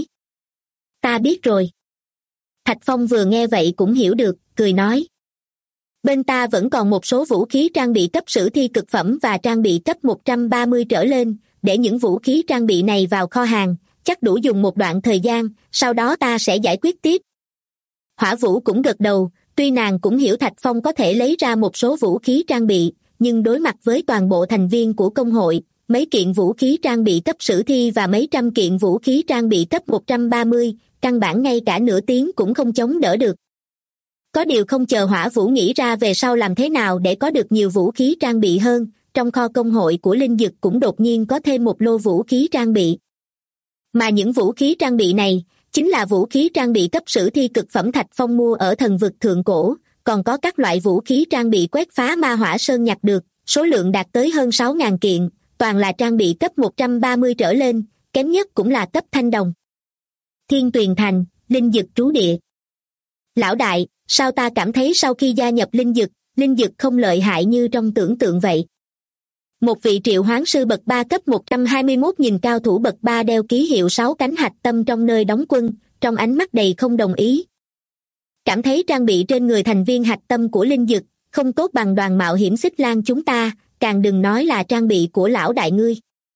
Ta biết rồi. Thạch Phong vừa nghe vậy cũng hiểu được, cười nói. Bên ta vẫn còn một số vũ khí trang bị cấp sử thi cực phẩm và trang bị cấp 130 trở lên, để những vũ khí trang bị này vào kho hàng, chắc đủ dùng một đoạn thời gian, sau đó ta sẽ giải quyết tiếp. Hỏa Vũ cũng gật đầu, tuy nàng cũng hiểu Thạch Phong có thể lấy ra một số vũ khí trang bị, nhưng đối mặt với toàn bộ thành viên của công hội, mấy kiện vũ khí trang bị cấp sử thi và mấy trăm kiện vũ khí trang bị cấp 130, căn bản ngay cả nửa tiếng cũng không chống đỡ được. Có điều không chờ Hỏa Vũ nghĩ ra về sau làm thế nào để có được nhiều vũ khí trang bị hơn, trong kho công hội của Linh Dực cũng đột nhiên có thêm một lô vũ khí trang bị. Mà những vũ khí trang bị này, chính là vũ khí trang bị cấp sử thi cực phẩm Thạch Phong mua ở thần vực thượng cổ, còn có các loại vũ khí trang bị quét phá ma hỏa sơn nhặt được, số lượng đạt tới hơn 6.000 kiện, toàn là trang bị cấp 130 trở lên, kém nhất cũng là cấp thanh đồng. Thiên Tuyền Thành, Linh Dực trú địa. Lão đại, sao ta cảm thấy sau khi gia nhập Linh Dực không lợi hại như trong tưởng tượng vậy? Một vị triệu hoán sư bậc 3 cấp 121 nhìn cao thủ bậc 3 đeo ký hiệu 6 cánh hạch tâm trong nơi đóng quân, trong ánh mắt đầy không đồng ý. Cảm thấy trang bị trên người thành viên hạch tâm của Linh Dực không tốt bằng đoàn mạo hiểm Xích Lang chúng ta, càng đừng nói là trang bị của lão đại ngươi.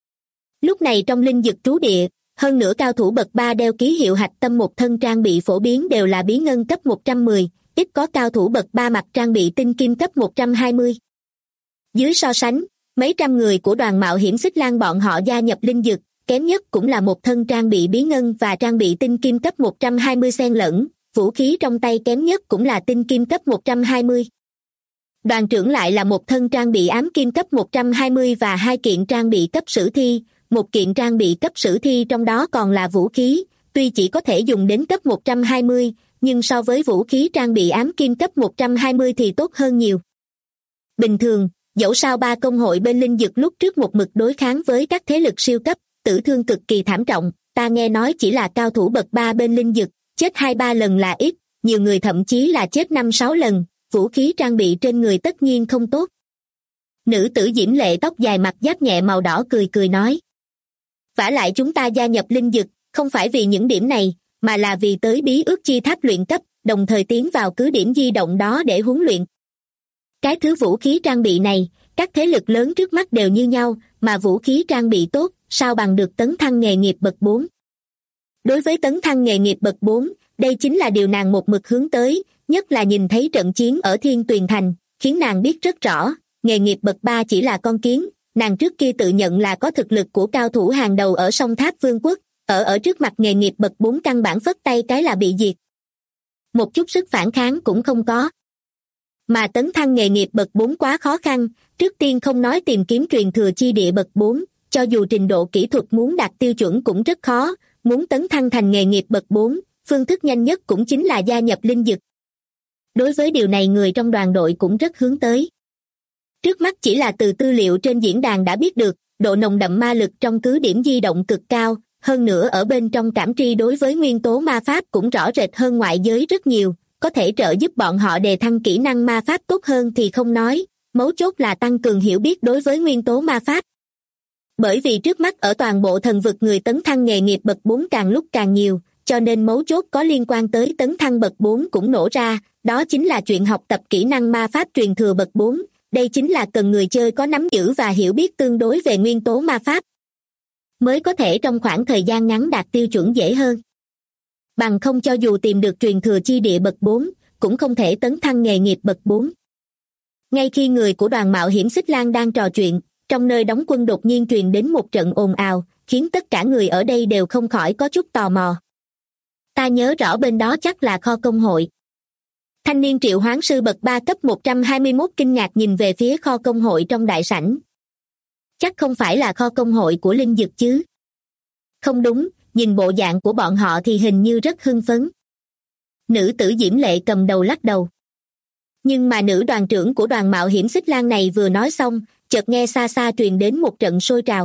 Lúc này trong Linh Dực trú địa, hơn nửa cao thủ bậc 3 đeo ký hiệu hạch tâm một thân trang bị phổ biến đều là bí ngân cấp 110, ít có cao thủ bậc 3 mặc trang bị tinh kim cấp 120. Dưới so sánh, mấy trăm người của đoàn mạo hiểm Xích Lang bọn họ gia nhập Linh Dực, kém nhất cũng là một thân trang bị bí ngân và trang bị tinh kim cấp 120 xen lẫn, vũ khí trong tay kém nhất cũng là tinh kim cấp 120. Đoàn trưởng lại là một thân trang bị ám kim cấp 120 và 2 kiện trang bị cấp sử thi, một kiện trang bị cấp sử thi trong đó còn là vũ khí, tuy chỉ có thể dùng đến cấp 120, nhưng so với vũ khí trang bị ám kim cấp 120 thì tốt hơn nhiều. Bình thường, dẫu sao 3 công hội bên Linh Dực lúc trước một mực đối kháng với các thế lực siêu cấp, tử thương cực kỳ thảm trọng, ta nghe nói chỉ là cao thủ bậc 3 bên Linh Dực, chết 2-3 lần là ít, nhiều người thậm chí là chết 5-6 lần, vũ khí trang bị trên người tất nhiên không tốt. Nữ tử diễm lệ tóc dài mặc giáp nhẹ màu đỏ cười nói. Vả lại chúng ta gia nhập Linh Dực, không phải vì những điểm này, mà là vì tới Bí Ước Chi Tháp luyện cấp, đồng thời tiến vào cứ điểm di động đó để huấn luyện. Cái thứ vũ khí trang bị này, các thế lực lớn trước mắt đều như nhau, mà vũ khí trang bị tốt, sao bằng được tấn thăng nghề nghiệp bậc 4. Đối với tấn thăng nghề nghiệp bậc 4, Đây chính là điều nàng một mực hướng tới, nhất là nhìn thấy trận chiến ở Thiên Tuyền Thành, khiến nàng biết rất rõ, nghề nghiệp bậc 3 chỉ là con kiến, nàng trước kia tự nhận là có thực lực của cao thủ hàng đầu ở sông Tháp Vương quốc, ở trước mặt nghề nghiệp bậc 4 căn bản phất tay cái là bị diệt. Một chút sức phản kháng cũng không có. Mà tấn thăng nghề nghiệp bậc 4 quá khó khăn, trước tiên không nói tìm kiếm truyền thừa chi địa bậc 4, cho dù trình độ kỹ thuật muốn đạt tiêu chuẩn cũng rất khó, muốn tấn thăng thành nghề nghiệp bậc 4, phương thức nhanh nhất cũng chính là gia nhập linh dực. Đối với điều này người trong đoàn đội cũng rất hướng tới. Trước mắt chỉ là từ tư liệu trên diễn đàn đã biết được, độ nồng đậm ma lực trong cứ điểm di động cực cao, hơn nữa ở bên trong cảm tri đối với nguyên tố ma pháp cũng rõ rệt hơn ngoại giới rất nhiều, có thể trợ giúp bọn họ đề thăng kỹ năng ma pháp tốt hơn thì không nói, mấu chốt là tăng cường hiểu biết đối với nguyên tố ma pháp. Bởi vì trước mắt ở toàn bộ thần vực người tấn thăng nghề nghiệp bậc 4 càng lúc càng nhiều, cho nên mấu chốt có liên quan tới tấn thăng bậc 4 cũng nổ ra, đó chính là chuyện học tập kỹ năng ma pháp truyền thừa bậc 4, đây chính là cần người chơi có nắm giữ và hiểu biết tương đối về nguyên tố ma pháp, mới có thể trong khoảng thời gian ngắn đạt tiêu chuẩn dễ hơn. Bằng không cho dù tìm được truyền thừa chi địa bậc 4, cũng không thể tấn thăng nghề nghiệp bậc 4. Ngay khi người của đoàn mạo hiểm Xích Lang đang trò chuyện, trong nơi đóng quân đột nhiên truyền đến một trận ồn ào, khiến tất cả người ở đây đều không khỏi có chút tò mò. Ta nhớ rõ bên đó chắc là kho công hội. Thanh niên triệu hoán sư bậc 3 cấp 121 kinh ngạc nhìn về phía kho công hội trong đại sảnh. Chắc không phải là kho công hội của linh dực chứ? Không đúng, nhìn bộ dạng của bọn họ thì hình như rất hưng phấn. Nữ tử Diễm Lệ cầm đầu lắc đầu. Nhưng mà nữ đoàn trưởng của đoàn mạo hiểm Xích Lang này vừa nói xong, chợt nghe xa xa truyền đến một trận sôi trào.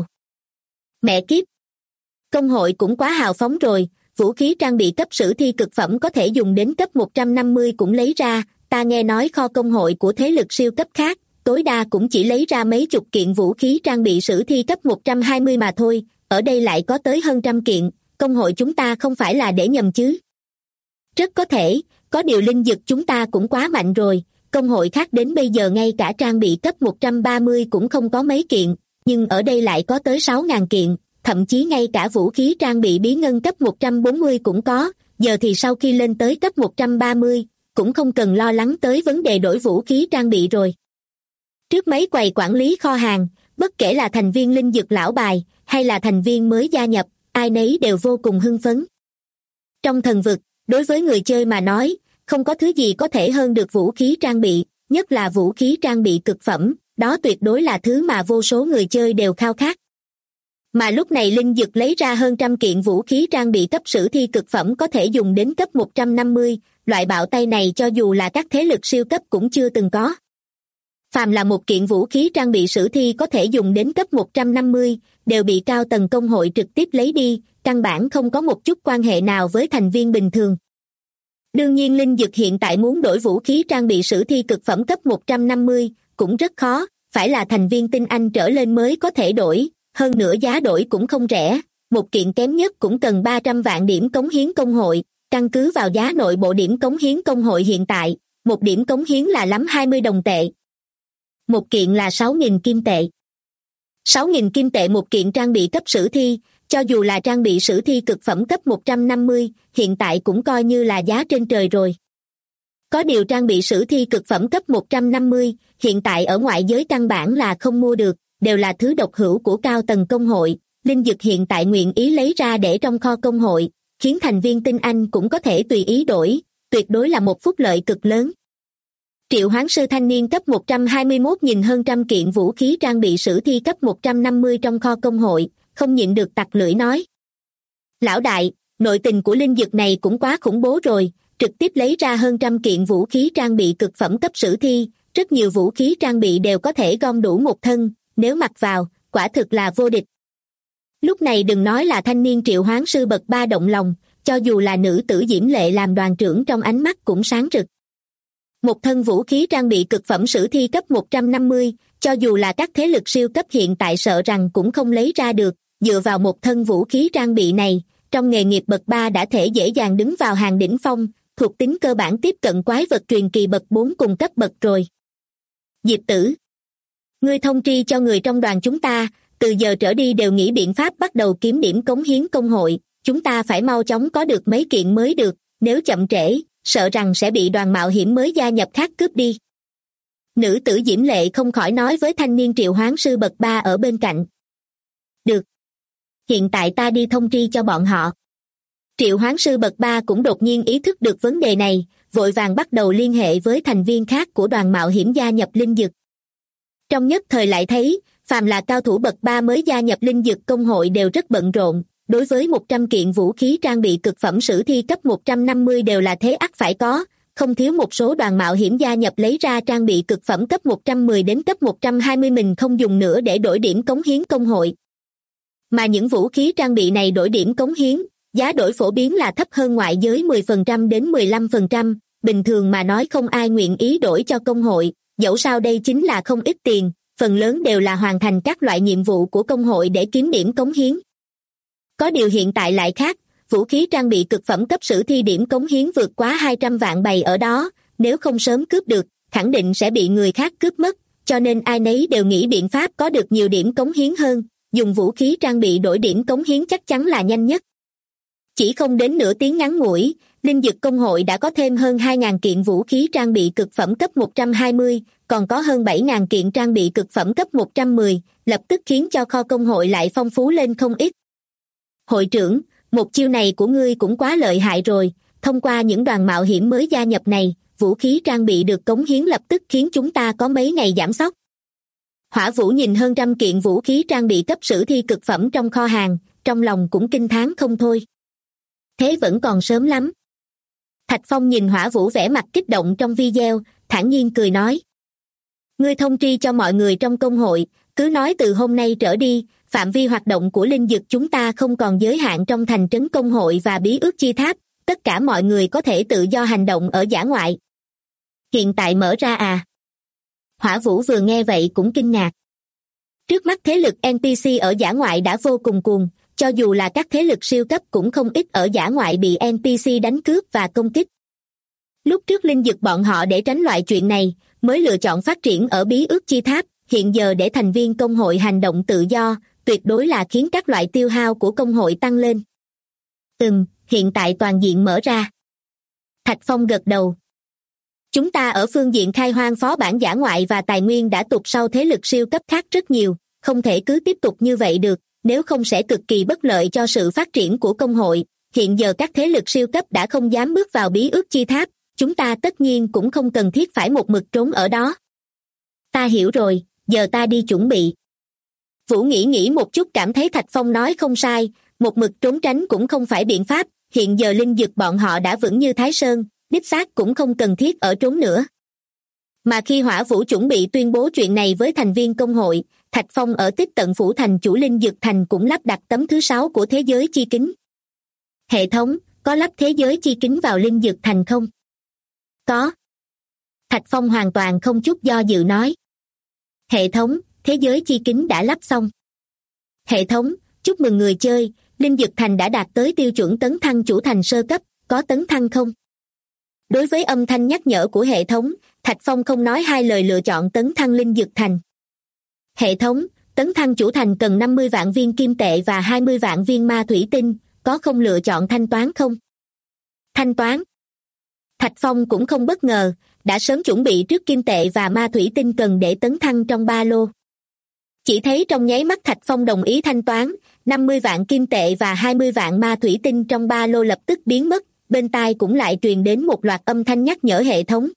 Mẹ kiếp! Công hội cũng quá hào phóng rồi, vũ khí trang bị cấp sử thi cực phẩm có thể dùng đến cấp 150 cũng lấy ra, ta nghe nói kho công hội của thế lực siêu cấp khác, tối đa cũng chỉ lấy ra mấy chục kiện vũ khí trang bị sử thi cấp 120 mà thôi, ở đây lại có tới hơn trăm kiện, công hội chúng ta không phải là để nhầm chứ? Rất có thể, có điều linh dực chúng ta cũng quá mạnh rồi, công hội khác đến bây giờ ngay cả trang bị cấp 130 cũng không có mấy kiện, nhưng ở đây lại có tới 6.000 kiện, thậm chí ngay cả vũ khí trang bị bí ngân cấp 140 cũng có, giờ thì sau khi lên tới cấp 130, cũng không cần lo lắng tới vấn đề đổi vũ khí trang bị rồi. Trước mấy quầy quản lý kho hàng, bất kể là thành viên linh dực lão bài, hay là thành viên mới gia nhập, ai nấy đều vô cùng hưng phấn. Trong thần vực, đối với người chơi mà nói, không có thứ gì có thể hơn được vũ khí trang bị, nhất là vũ khí trang bị cực phẩm, đó tuyệt đối là thứ mà vô số người chơi đều khao khát. Mà lúc này linh dực lấy ra hơn trăm kiện vũ khí trang bị cấp sử thi cực phẩm có thể dùng đến cấp 150, loại bạo tay này cho dù là các thế lực siêu cấp cũng chưa từng có. Phàm là một kiện vũ khí trang bị sử thi có thể dùng đến cấp 150, đều bị cao tầng công hội trực tiếp lấy đi, căn bản không có một chút quan hệ nào với thành viên bình thường. Đương nhiên linh dực hiện tại muốn đổi vũ khí trang bị sử thi cực phẩm cấp 150, cũng rất khó, phải là thành viên tinh anh trở lên mới có thể đổi, hơn nữa giá đổi cũng không rẻ, một kiện kém nhất cũng cần 300 vạn điểm cống hiến công hội, căn cứ vào giá nội bộ điểm cống hiến công hội hiện tại, một điểm cống hiến là lắm 20 đồng tệ. Một kiện là 6.000 kim tệ. 6.000 kim tệ một kiện trang bị cấp sử thi, cho dù là trang bị sử thi cực phẩm cấp 150, hiện tại cũng coi như là giá trên trời rồi. Có điều trang bị sử thi cực phẩm cấp 150, hiện tại ở ngoại giới căn bản là không mua được, đều là thứ độc hữu của cao tầng công hội, linh dực hiện tại nguyện ý lấy ra để trong kho công hội, khiến thành viên tinh anh cũng có thể tùy ý đổi, tuyệt đối là một phúc lợi cực lớn. Triệu hoán sư thanh niên cấp 121 nhìn hơn trăm kiện vũ khí trang bị sử thi cấp 150 trong kho công hội, không nhịn được tặc lưỡi nói. Lão đại, nội tình của linh dực này cũng quá khủng bố rồi, trực tiếp lấy ra hơn trăm kiện vũ khí trang bị cực phẩm cấp sử thi, rất nhiều vũ khí trang bị đều có thể gom đủ một thân, nếu mặc vào, quả thực là vô địch. Lúc này đừng nói là thanh niên triệu hoán sư bậc 3 động lòng, cho dù là nữ tử Diễm Lệ làm đoàn trưởng trong ánh mắt cũng sáng rực. Một thân vũ khí trang bị cực phẩm sử thi cấp 150, cho dù là các thế lực siêu cấp hiện tại sợ rằng cũng không lấy ra được, dựa vào một thân vũ khí trang bị này, trong nghề nghiệp bậc 3 đã thể dễ dàng đứng vào hàng đỉnh phong, thuộc tính cơ bản tiếp cận quái vật truyền kỳ bậc 4 cùng cấp bậc rồi. Diệp tử, ngươi thông tri cho người trong đoàn chúng ta, từ giờ trở đi đều nghĩ biện pháp bắt đầu kiếm điểm cống hiến công hội, chúng ta phải mau chóng có được mấy kiện mới được, nếu chậm trễ, sợ rằng sẽ bị đoàn mạo hiểm mới gia nhập khác cướp đi. Nữ tử diễm lệ không khỏi nói với thanh niên triệu hoán sư bậc 3 ở bên cạnh. Được. Hiện tại ta đi thông tri cho bọn họ. Triệu hoán sư bậc 3 cũng đột nhiên ý thức được vấn đề này, vội vàng bắt đầu liên hệ với thành viên khác của đoàn mạo hiểm gia nhập linh dực. Trong nhất thời lại thấy, phàm là cao thủ bậc 3 mới gia nhập linh dực công hội đều rất bận rộn, đối với 100 kiện vũ khí trang bị cực phẩm sử thi cấp 150 đều là thế ắt phải có, không thiếu một số đoàn mạo hiểm gia nhập lấy ra trang bị cực phẩm cấp 110 đến cấp 120 mình không dùng nữa để đổi điểm cống hiến công hội. Mà những vũ khí trang bị này đổi điểm cống hiến, giá đổi phổ biến là thấp hơn ngoại giới 10% đến 15%, bình thường mà nói không ai nguyện ý đổi cho công hội, dẫu sao đây chính là không ít tiền, phần lớn đều là hoàn thành các loại nhiệm vụ của công hội để kiếm điểm cống hiến. Có điều hiện tại lại khác, vũ khí trang bị cực phẩm cấp sử thi điểm cống hiến vượt quá 200 vạn bày ở đó, nếu không sớm cướp được, khẳng định sẽ bị người khác cướp mất, cho nên ai nấy đều nghĩ biện pháp có được nhiều điểm cống hiến hơn, dùng vũ khí trang bị đổi điểm cống hiến chắc chắn là nhanh nhất. Chỉ không đến nửa tiếng ngắn ngủi, linh dực công hội đã có thêm hơn 2.000 kiện vũ khí trang bị cực phẩm cấp 120, còn có hơn 7.000 kiện trang bị cực phẩm cấp 110, lập tức khiến cho kho công hội lại phong phú lên không ít. Hội trưởng, một chiêu này của ngươi cũng quá lợi hại rồi, thông qua những đoàn mạo hiểm mới gia nhập này, vũ khí trang bị được cống hiến lập tức khiến chúng ta có mấy ngày giảm sốc. Hỏa Vũ nhìn hơn 100 kiện vũ khí trang bị cấp sử thi cực phẩm trong kho hàng, trong lòng cũng kinh thán không thôi. Thế vẫn còn sớm lắm. Thạch Phong nhìn Hỏa Vũ vẻ mặt kích động trong video, thản nhiên cười nói. Ngươi thông tri cho mọi người trong công hội, cứ nói từ hôm nay trở đi, phạm vi hoạt động của linh dực chúng ta không còn giới hạn trong thành trấn công hội và bí ước chi tháp, tất cả mọi người có thể tự do hành động ở dã ngoại. Hiện tại mở ra à? Hỏa Vũ vừa nghe vậy cũng kinh ngạc. Trước mắt thế lực NPC ở dã ngoại đã vô cùng cuồng, cho dù là các thế lực siêu cấp cũng không ít ở dã ngoại bị NPC đánh cướp và công kích. Lúc trước linh dực bọn họ để tránh loại chuyện này, mới lựa chọn phát triển ở bí ước chi tháp, hiện giờ để thành viên công hội hành động tự do, tuyệt đối là khiến các loại tiêu hao của công hội tăng lên. Hiện tại toàn diện mở ra. Thạch Phong gật đầu. Chúng ta ở phương diện khai hoang phó bản dã ngoại và tài nguyên đã tụt sau thế lực siêu cấp khác rất nhiều, không thể cứ tiếp tục như vậy được, nếu không sẽ cực kỳ bất lợi cho sự phát triển của công hội. Hiện giờ các thế lực siêu cấp đã không dám bước vào bí ước chi tháp, chúng ta tất nhiên cũng không cần thiết phải một mực trốn ở đó. Ta hiểu rồi, giờ ta đi chuẩn bị. Vũ nghĩ một chút cảm thấy Thạch Phong nói không sai, một mực trốn tránh cũng không phải biện pháp, hiện giờ linh dực bọn họ đã vững như Thái Sơn, đích xác cũng không cần thiết ở trốn nữa. Mà khi Hỏa Vũ chuẩn bị tuyên bố chuyện này với thành viên công hội, Thạch Phong ở Tích Tận Phủ thành chủ linh dực thành cũng lắp đặt tấm thứ 6 của thế giới chi kính. Hệ thống, có lắp thế giới chi kính vào linh dực thành không? Có. Thạch Phong hoàn toàn không chút do dự nói. Hệ thống, thế giới chi kính đã lắp xong. Hệ thống, chúc mừng người chơi, linh dực thành đã đạt tới tiêu chuẩn tấn thăng chủ thành sơ cấp, có tấn thăng không? Đối với âm thanh nhắc nhở của hệ thống, Thạch Phong không nói hai lời lựa chọn tấn thăng linh dực thành. Hệ thống, tấn thăng chủ thành cần 50 vạn viên kim tệ và 20 vạn viên ma thủy tinh, có không lựa chọn thanh toán không? Thanh toán. Thạch Phong cũng không bất ngờ, đã sớm chuẩn bị trước kim tệ và ma thủy tinh cần để tấn thăng trong ba lô. Chỉ thấy trong nháy mắt Thạch Phong đồng ý thanh toán, 50 vạn kim tệ và 20 vạn ma thủy tinh trong ba lô lập tức biến mất, bên tai cũng lại truyền đến một loạt âm thanh nhắc nhở hệ thống.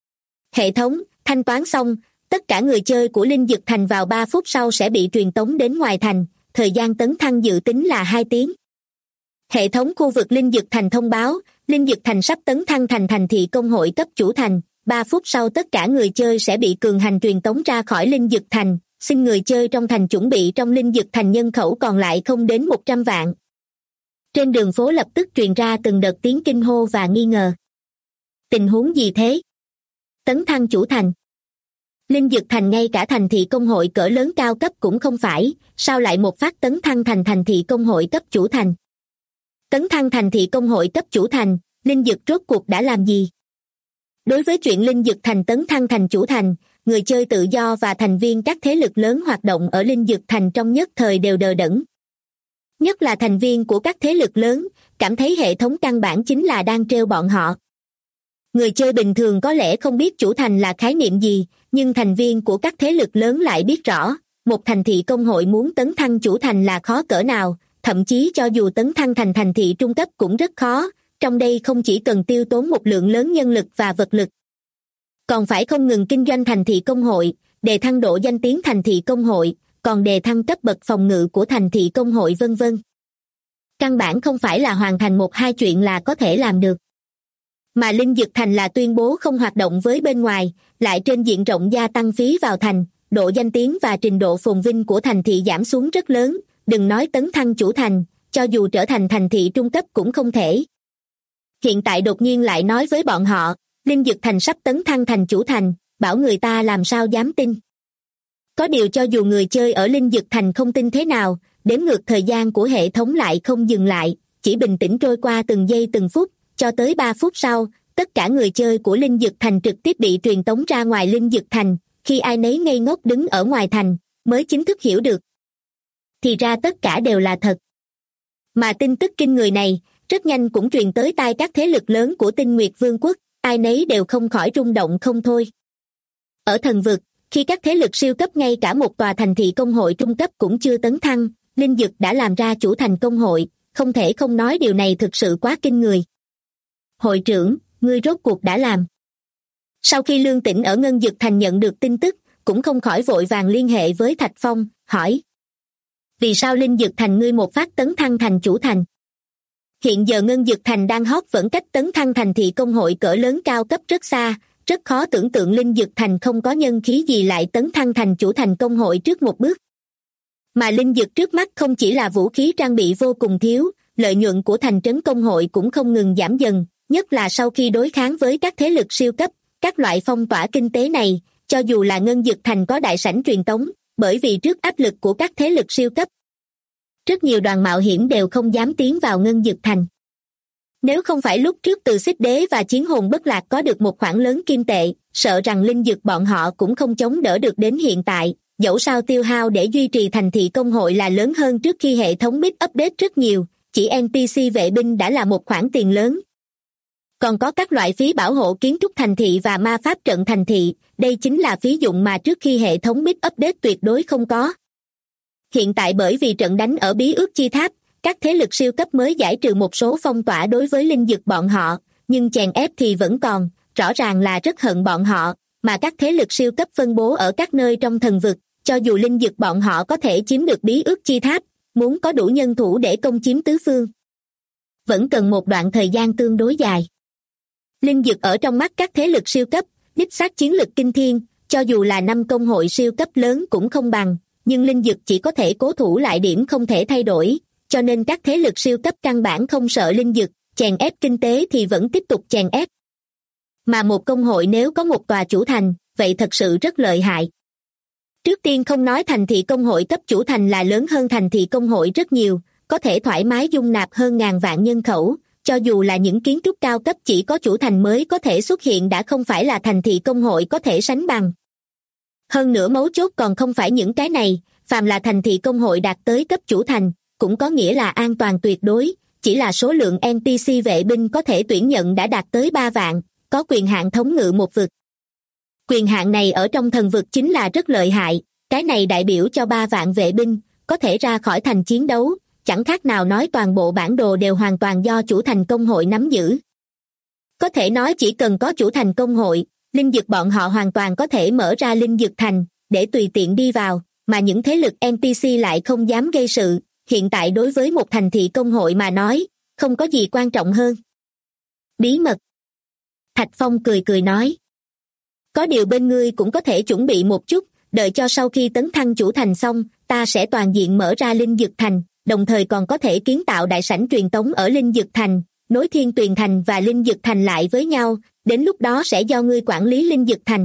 Hệ thống, thanh toán xong, tất cả người chơi của linh dực thành vào 3 phút sau sẽ bị truyền tống đến ngoài thành, thời gian tấn thăng dự tính là 2 tiếng. Hệ thống khu vực linh dực thành thông báo, linh dực thành sắp tấn thăng thành thành thị công hội cấp chủ thành, 3 phút sau tất cả người chơi sẽ bị cường hành truyền tống ra khỏi linh dực thành, xin người chơi trong thành chuẩn bị trong linh dực thành nhân khẩu còn lại không đến 100 vạn. Trên đường phố lập tức truyền ra từng đợt tiếng kinh hô và nghi ngờ. Tình huống gì thế? Tấn thăng chủ thành. Linh dực thành ngay cả thành thị công hội cỡ lớn cao cấp cũng không phải, sao lại một phát tấn thăng thành thành thị công hội cấp chủ thành? Tấn thăng thành thị công hội cấp chủ thành, linh dực rốt cuộc đã làm gì? Đối với chuyện linh dực thành tấn thăng thành chủ thành, người chơi tự do và thành viên các thế lực lớn hoạt động ở linh dực thành trong nhất thời đều đờ đẫn. Nhất là thành viên của các thế lực lớn, cảm thấy hệ thống căn bản chính là đang trêu bọn họ. Người chơi bình thường có lẽ không biết chủ thành là khái niệm gì, nhưng thành viên của các thế lực lớn lại biết rõ, một thành thị công hội muốn tấn thăng chủ thành là khó cỡ nào, thậm chí cho dù tấn thăng thành thành thị trung cấp cũng rất khó, trong đây không chỉ cần tiêu tốn một lượng lớn nhân lực và vật lực, còn phải không ngừng kinh doanh thành thị công hội, đề thăng độ danh tiếng thành thị công hội, còn đề thăng cấp bậc phòng ngự của thành thị công hội vân vân. Căn bản không phải là hoàn thành một hai chuyện là có thể làm được. Mà Linh Dực Thành là tuyên bố không hoạt động với bên ngoài, lại trên diện rộng gia tăng phí vào thành, độ danh tiếng và trình độ phồn vinh của thành thị giảm xuống rất lớn, đừng nói tấn thăng chủ thành, cho dù trở thành thành thị trung cấp cũng không thể. Hiện tại đột nhiên lại nói với bọn họ, Linh Dực Thành sắp tấn thăng thành chủ thành, bảo người ta làm sao dám tin. Có điều cho dù người chơi ở Linh Dực Thành không tin thế nào, đếm ngược thời gian của hệ thống lại không dừng lại, chỉ bình tĩnh trôi qua từng giây từng phút, cho tới 3 phút sau, tất cả người chơi của Linh Dực Thành trực tiếp bị truyền tống ra ngoài Linh Dực Thành, khi ai nấy ngây ngốc đứng ở ngoài thành, mới chính thức hiểu được. Thì ra tất cả đều là thật. Mà tin tức kinh người này, rất nhanh cũng truyền tới tai các thế lực lớn của Tinh Nguyệt Vương quốc, ai nấy đều không khỏi rung động không thôi. Ở thần vực, khi các thế lực siêu cấp ngay cả một tòa thành thị công hội trung cấp cũng chưa tấn thăng, Linh Dực đã làm ra chủ thành công hội, không thể không nói điều này thực sự quá kinh người. Hội trưởng, ngươi rốt cuộc đã làm. Sau khi Lương Tĩnh ở Ngân Dực Thành nhận được tin tức, cũng không khỏi vội vàng liên hệ với Thạch Phong, hỏi. Vì sao Linh Dực Thành ngươi một phát tấn thăng thành chủ thành? Hiện giờ Ngân Dực Thành đang hot vẫn cách tấn thăng thành thị công hội cỡ lớn cao cấp rất xa, rất khó tưởng tượng Linh Dực Thành không có nhân khí gì lại tấn thăng thành chủ thành công hội trước một bước. Mà Linh Dực trước mắt không chỉ là vũ khí trang bị vô cùng thiếu, lợi nhuận của thành trấn công hội cũng không ngừng giảm dần, nhất là sau khi đối kháng với các thế lực siêu cấp, các loại phong tỏa kinh tế này, cho dù là Ngân Dực Thành có đại sảnh truyền tống, bởi vì trước áp lực của các thế lực siêu cấp, rất nhiều đoàn mạo hiểm đều không dám tiến vào Ngân Dực Thành. Nếu không phải lúc trước từ Xích Đế và Chiến Hồn Bất Lạc có được một khoản lớn kim tệ, sợ rằng Linh Dực bọn họ cũng không chống đỡ được đến hiện tại, dẫu sao tiêu hao để duy trì thành thị công hội là lớn hơn trước khi hệ thống bit update rất nhiều, chỉ NPC vệ binh đã là một khoản tiền lớn. Còn có các loại phí bảo hộ kiến trúc thành thị và ma pháp trận thành thị, đây chính là phí dụng mà trước khi hệ thống bit update tuyệt đối không có. Hiện tại bởi vì trận đánh ở Bí Ước Chi Tháp, các thế lực siêu cấp mới giải trừ một số phong tỏa đối với Linh Dực bọn họ, nhưng chèn ép thì vẫn còn, rõ ràng là rất hận bọn họ, mà các thế lực siêu cấp phân bố ở các nơi trong thần vực, cho dù Linh Dực bọn họ có thể chiếm được Bí Ước Chi Tháp, muốn có đủ nhân thủ để công chiếm tứ phương, vẫn cần một đoạn thời gian tương đối dài. Linh Dực ở trong mắt các thế lực siêu cấp, đích xác chiến lực kinh thiên, cho dù là 5 công hội siêu cấp lớn cũng không bằng, nhưng Linh Dực chỉ có thể cố thủ lại điểm không thể thay đổi, cho nên các thế lực siêu cấp căn bản không sợ Linh Dực, chèn ép kinh tế thì vẫn tiếp tục chèn ép. Mà một công hội nếu có một tòa chủ thành, vậy thật sự rất lợi hại. Trước tiên không nói thành thị công hội cấp chủ thành là lớn hơn thành thị công hội rất nhiều, có thể thoải mái dung nạp hơn ngàn vạn nhân khẩu, cho dù là những kiến trúc cao cấp chỉ có chủ thành mới có thể xuất hiện đã không phải là thành thị công hội có thể sánh bằng. Hơn nữa mấu chốt còn không phải những cái này, phàm là thành thị công hội đạt tới cấp chủ thành, cũng có nghĩa là an toàn tuyệt đối, chỉ là số lượng NPC vệ binh có thể tuyển nhận đã đạt tới 3 vạn, có quyền hạn thống ngự một vực. Quyền hạn này ở trong thần vực chính là rất lợi hại, cái này đại biểu cho 3 vạn vệ binh, có thể ra khỏi thành chiến đấu, chẳng khác nào nói toàn bộ bản đồ đều hoàn toàn do chủ thành công hội nắm giữ. Có thể nói chỉ cần có chủ thành công hội, Linh Dực bọn họ hoàn toàn có thể mở ra Linh Dực Thành, để tùy tiện đi vào, mà những thế lực NPC lại không dám gây sự, hiện tại đối với một thành thị công hội mà nói, không có gì quan trọng hơn. Bí mật. Thạch Phong cười cười nói. Có điều bên ngươi cũng có thể chuẩn bị một chút, đợi cho sau khi tấn thăng chủ thành xong, ta sẽ toàn diện mở ra Linh Dực Thành, đồng thời còn có thể kiến tạo đại sảnh truyền tống ở Linh Dực Thành, nối Thiên Tuyền Thành và Linh Dực Thành lại với nhau, đến lúc đó sẽ do ngươi quản lý Linh Dực Thành.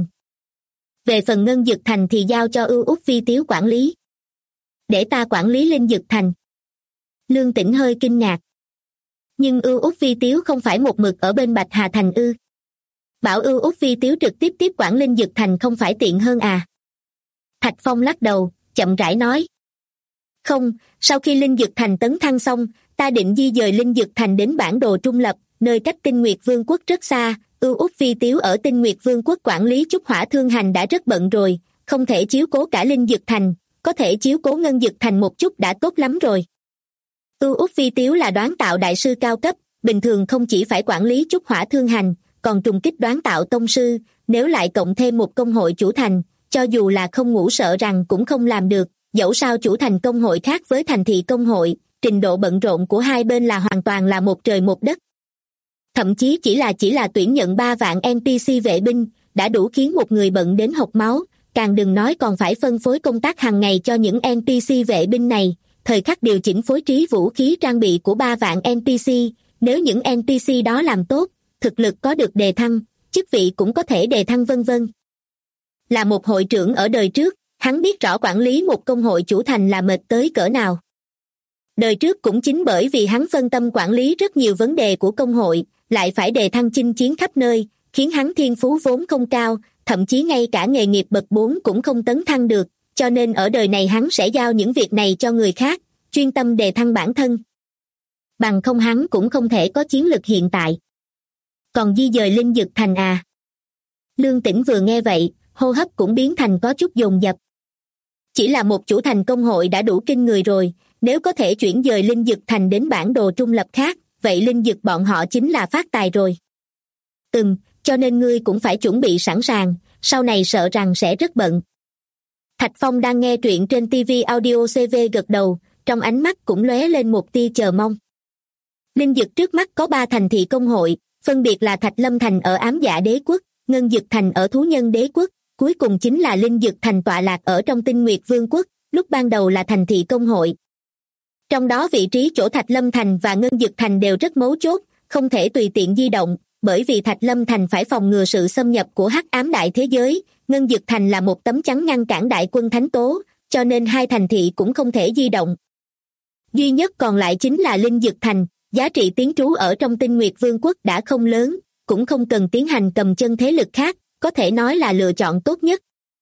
Về phần Ngân Dực Thành thì giao cho Ưu Úc Vi Tiếu quản lý. Để ta quản lý Linh Dực Thành. Lương Tĩnh hơi kinh ngạc. Nhưng Ưu Úc Vi Tiếu không phải một mực ở bên Bạch Hà Thành ư? Bảo Ưu Úc Vi Tiếu trực tiếp tiếp quản Linh Dực Thành không phải tiện hơn à? Thạch Phong lắc đầu, chậm rãi nói. Không, sau khi Linh Dực Thành tấn thăng xong, ta định di dời Linh Dực Thành đến bản đồ trung lập, nơi cách Tinh Nguyệt Vương quốc rất xa. Út Phi Tiếu ở Tinh Nguyệt Vương quốc quản lý Trúc Hỏa Thương Hành đã rất bận rồi, không thể chiếu cố cả Linh Dực Thành, có thể chiếu cố Ngân Dực Thành một chút đã tốt lắm rồi. Út Phi Tiếu là đoán tạo đại sư cao cấp, bình thường không chỉ phải quản lý Trúc Hỏa Thương Hành, còn trùng kích đoán tạo tông sư, nếu lại cộng thêm một công hội chủ thành, cho dù là không ngủ sợ rằng cũng không làm được. Dẫu sao chủ thành công hội khác với thành thị công hội, trình độ bận rộn của hai bên là hoàn toàn là một trời một đất. Thậm chí chỉ là tuyển nhận 3 vạn NPC vệ binh, đã đủ khiến một người bận đến hộc máu, càng đừng nói còn phải phân phối công tác hàng ngày cho những NPC vệ binh này, thời khắc điều chỉnh phối trí vũ khí trang bị của 3 vạn NPC, nếu những NPC đó làm tốt, thực lực có được đề thăng, chức vị cũng có thể đề thăng vân vân. Là một hội trưởng ở đời trước, hắn biết rõ quản lý một công hội chủ thành là mệt tới cỡ nào. Đời trước cũng chính bởi vì hắn phân tâm quản lý rất nhiều vấn đề của công hội, lại phải đề thăng chinh chiến khắp nơi, khiến hắn thiên phú vốn không cao, thậm chí ngay cả nghề nghiệp bậc 4 cũng không tấn thăng được, cho nên ở đời này hắn sẽ giao những việc này cho người khác, chuyên tâm đề thăng bản thân. Bằng không hắn cũng không thể có chiến lực hiện tại. Còn di dời Linh Dực Thành à? Lương Tĩnh vừa nghe vậy, hô hấp cũng biến thành có chút dồn dập. Chỉ là một chủ thành công hội đã đủ kinh người rồi, nếu có thể chuyển dời Linh Dực Thành đến bản đồ trung lập khác, vậy Linh Dực bọn họ chính là phát tài rồi. Cho nên ngươi cũng phải chuẩn bị sẵn sàng, sau này sợ rằng sẽ rất bận. Thạch Phong đang nghe truyện trên TV Audio CV gật đầu, trong ánh mắt cũng lóe lên một tia chờ mong. Linh Dực trước mắt có 3 thành thị công hội, phân biệt là Thạch Lâm Thành ở Ám Dạ Đế Quốc, Ngân Dực Thành ở Thú Nhân Đế Quốc, cuối cùng chính là Linh Dực Thành tọa lạc ở trong Tinh Nguyệt Vương quốc, lúc ban đầu là thành thị công hội. Trong đó vị trí chỗ Thạch Lâm Thành và Ngân Dực Thành đều rất mấu chốt, không thể tùy tiện di động, bởi vì Thạch Lâm Thành phải phòng ngừa sự xâm nhập của hắc ám đại thế giới, Ngân Dực Thành là một tấm chắn ngăn cản đại quân thánh tố, cho nên hai thành thị cũng không thể di động. Duy nhất còn lại chính là Linh Dực Thành, giá trị tiến trú ở trong Tinh Nguyệt Vương quốc đã không lớn, cũng không cần tiến hành cầm chân thế lực khác, có thể nói là lựa chọn tốt nhất.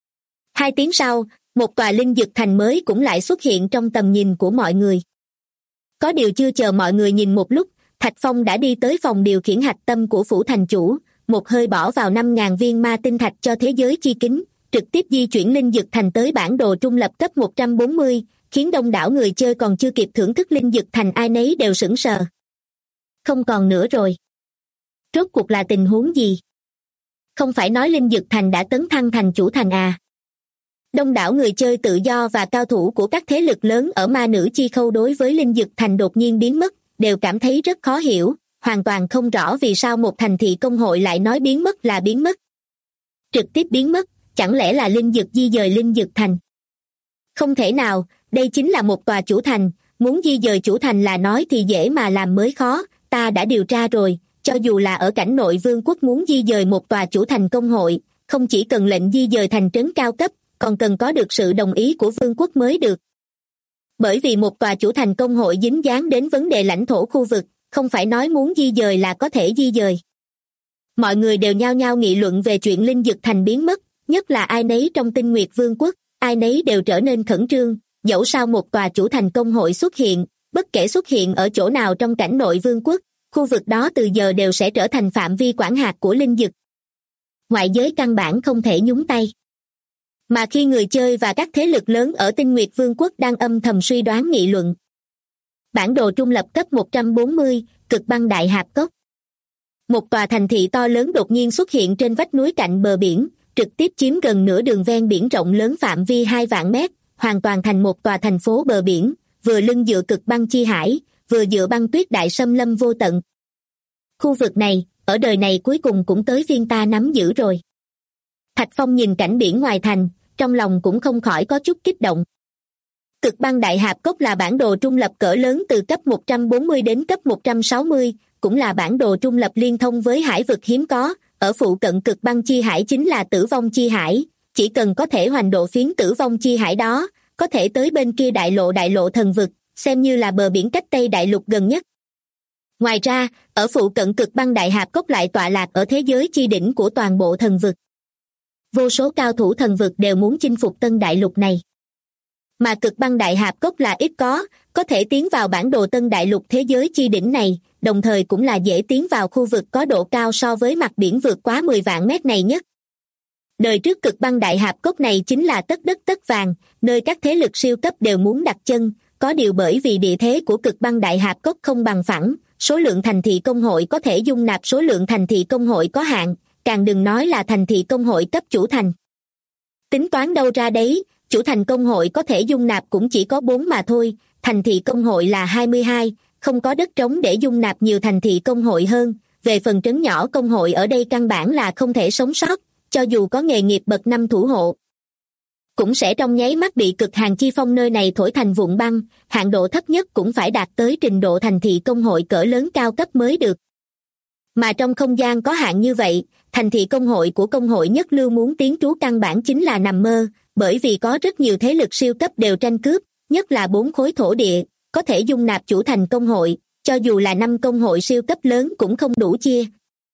2 tiếng sau, một tòa Linh Dực Thành mới cũng lại xuất hiện trong tầm nhìn của mọi người. Có điều chưa chờ mọi người nhìn một lúc, Thạch Phong đã đi tới phòng điều khiển hạch tâm của phủ thành chủ, một hơi bỏ vào 5.000 viên ma tinh thạch cho thế giới chi kính, trực tiếp di chuyển Linh Dực Thành tới bản đồ trung lập cấp 140, khiến đông đảo người chơi còn chưa kịp thưởng thức Linh Dực Thành ai nấy đều sững sờ. Không còn nữa rồi. Rốt cuộc là tình huống gì? Không phải nói Linh Dực Thành đã tấn thăng thành chủ thành à? Đông đảo người chơi tự do và cao thủ của các thế lực lớn ở Ma Nữ Chi Khâu đối với Linh Dực Thành đột nhiên biến mất, đều cảm thấy rất khó hiểu, hoàn toàn không rõ vì sao một thành thị công hội lại nói biến mất là biến mất. Trực tiếp biến mất, chẳng lẽ là Linh Dực di dời Linh Dực Thành? Không thể nào, đây chính là một tòa chủ thành, muốn di dời chủ thành là nói thì dễ mà làm mới khó, ta đã điều tra rồi, cho dù là ở cảnh nội vương quốc muốn di dời một tòa chủ thành công hội, không chỉ cần lệnh di dời thành trấn cao cấp, còn cần có được sự đồng ý của vương quốc mới được. Bởi vì một tòa chủ thành công hội dính dáng đến vấn đề lãnh thổ khu vực, không phải nói muốn di dời là có thể di dời. Mọi người đều nhao nhao nghị luận về chuyện Linh Dực Thành biến mất, nhất là ai nấy trong Tinh Nguyệt Vương quốc, ai nấy đều trở nên khẩn trương, dẫu sao một tòa chủ thành công hội xuất hiện, bất kể xuất hiện ở chỗ nào trong cảnh nội vương quốc, khu vực đó từ giờ đều sẽ trở thành phạm vi quản hạt của Linh Dực. Ngoại giới căn bản không thể nhúng tay. Mà khi người chơi và các thế lực lớn ở Tinh Nguyệt Vương quốc đang âm thầm suy đoán nghị luận. Bản đồ trung lập cấp 140, Cực Băng Đại Hạp Cốc. Một tòa thành thị to lớn đột nhiên xuất hiện trên vách núi cạnh bờ biển, trực tiếp chiếm gần nửa đường ven biển rộng lớn phạm vi 2 vạn mét, hoàn toàn thành một tòa thành phố bờ biển, vừa lưng dựa cực băng chi hải, vừa dựa băng tuyết đại xâm lâm vô tận. Khu vực này, ở đời này cuối cùng cũng tới phiên ta nắm giữ rồi. Thạch Phong nhìn cảnh biển ngoài thành, trong lòng cũng không khỏi có chút kích động. Cực Băng Đại Hạp Cốc là bản đồ trung lập cỡ lớn từ cấp 140 đến cấp 160, cũng là bản đồ trung lập liên thông với hải vực hiếm có, ở phụ cận Cực Băng Chi Hải chính là Tử Vong Chi Hải, chỉ cần có thể hoành độ phiến Tử Vong Chi Hải đó, có thể tới bên kia đại lộ thần vực, xem như là bờ biển cách Tây Đại Lục gần nhất. Ngoài ra, ở phụ cận Cực Băng Đại Hạp Cốc lại tọa lạc ở thế giới chi đỉnh của toàn bộ thần vực. Vô số cao thủ thần vực đều muốn chinh phục Tân Đại Lục này. Mà Cực Băng Đại Hạp Cốc là ít có, có thể tiến vào bản đồ Tân Đại Lục thế giới chi đỉnh này, đồng thời cũng là dễ tiến vào khu vực có độ cao so với mặt biển vượt quá 10 vạn mét này nhất. Đời trước cực băng đại hạp cốc này chính là tất đất tất vàng, nơi các thế lực siêu cấp đều muốn đặt chân, có điều bởi vì địa thế của cực băng đại hạp cốc không bằng phẳng, số lượng thành thị công hội có thể dung nạp số lượng thành thị công hội có hạn, càng đừng nói là thành thị công hội cấp chủ thành. Tính toán đâu ra đấy, chủ thành công hội có thể dung nạp cũng chỉ có 4 mà thôi, thành thị công hội là 22, không có đất trống để dung nạp nhiều thành thị công hội hơn, về phần trấn nhỏ công hội ở đây căn bản là không thể sống sót, cho dù có nghề nghiệp bậc 5 thủ hộ. Cũng sẽ trong nháy mắt bị cực hàn chi phong nơi này thổi thành vụn băng, hạn độ thấp nhất cũng phải đạt tới trình độ thành thị công hội cỡ lớn cao cấp mới được. Mà trong không gian có hạn như vậy, thành thị công hội của công hội nhất lưu muốn tiến trú căn bản chính là nằm mơ, bởi vì có rất nhiều thế lực siêu cấp đều tranh cướp, nhất là 4 khối thổ địa, có thể dung nạp chủ thành công hội, cho dù là 5 công hội siêu cấp lớn cũng không đủ chia.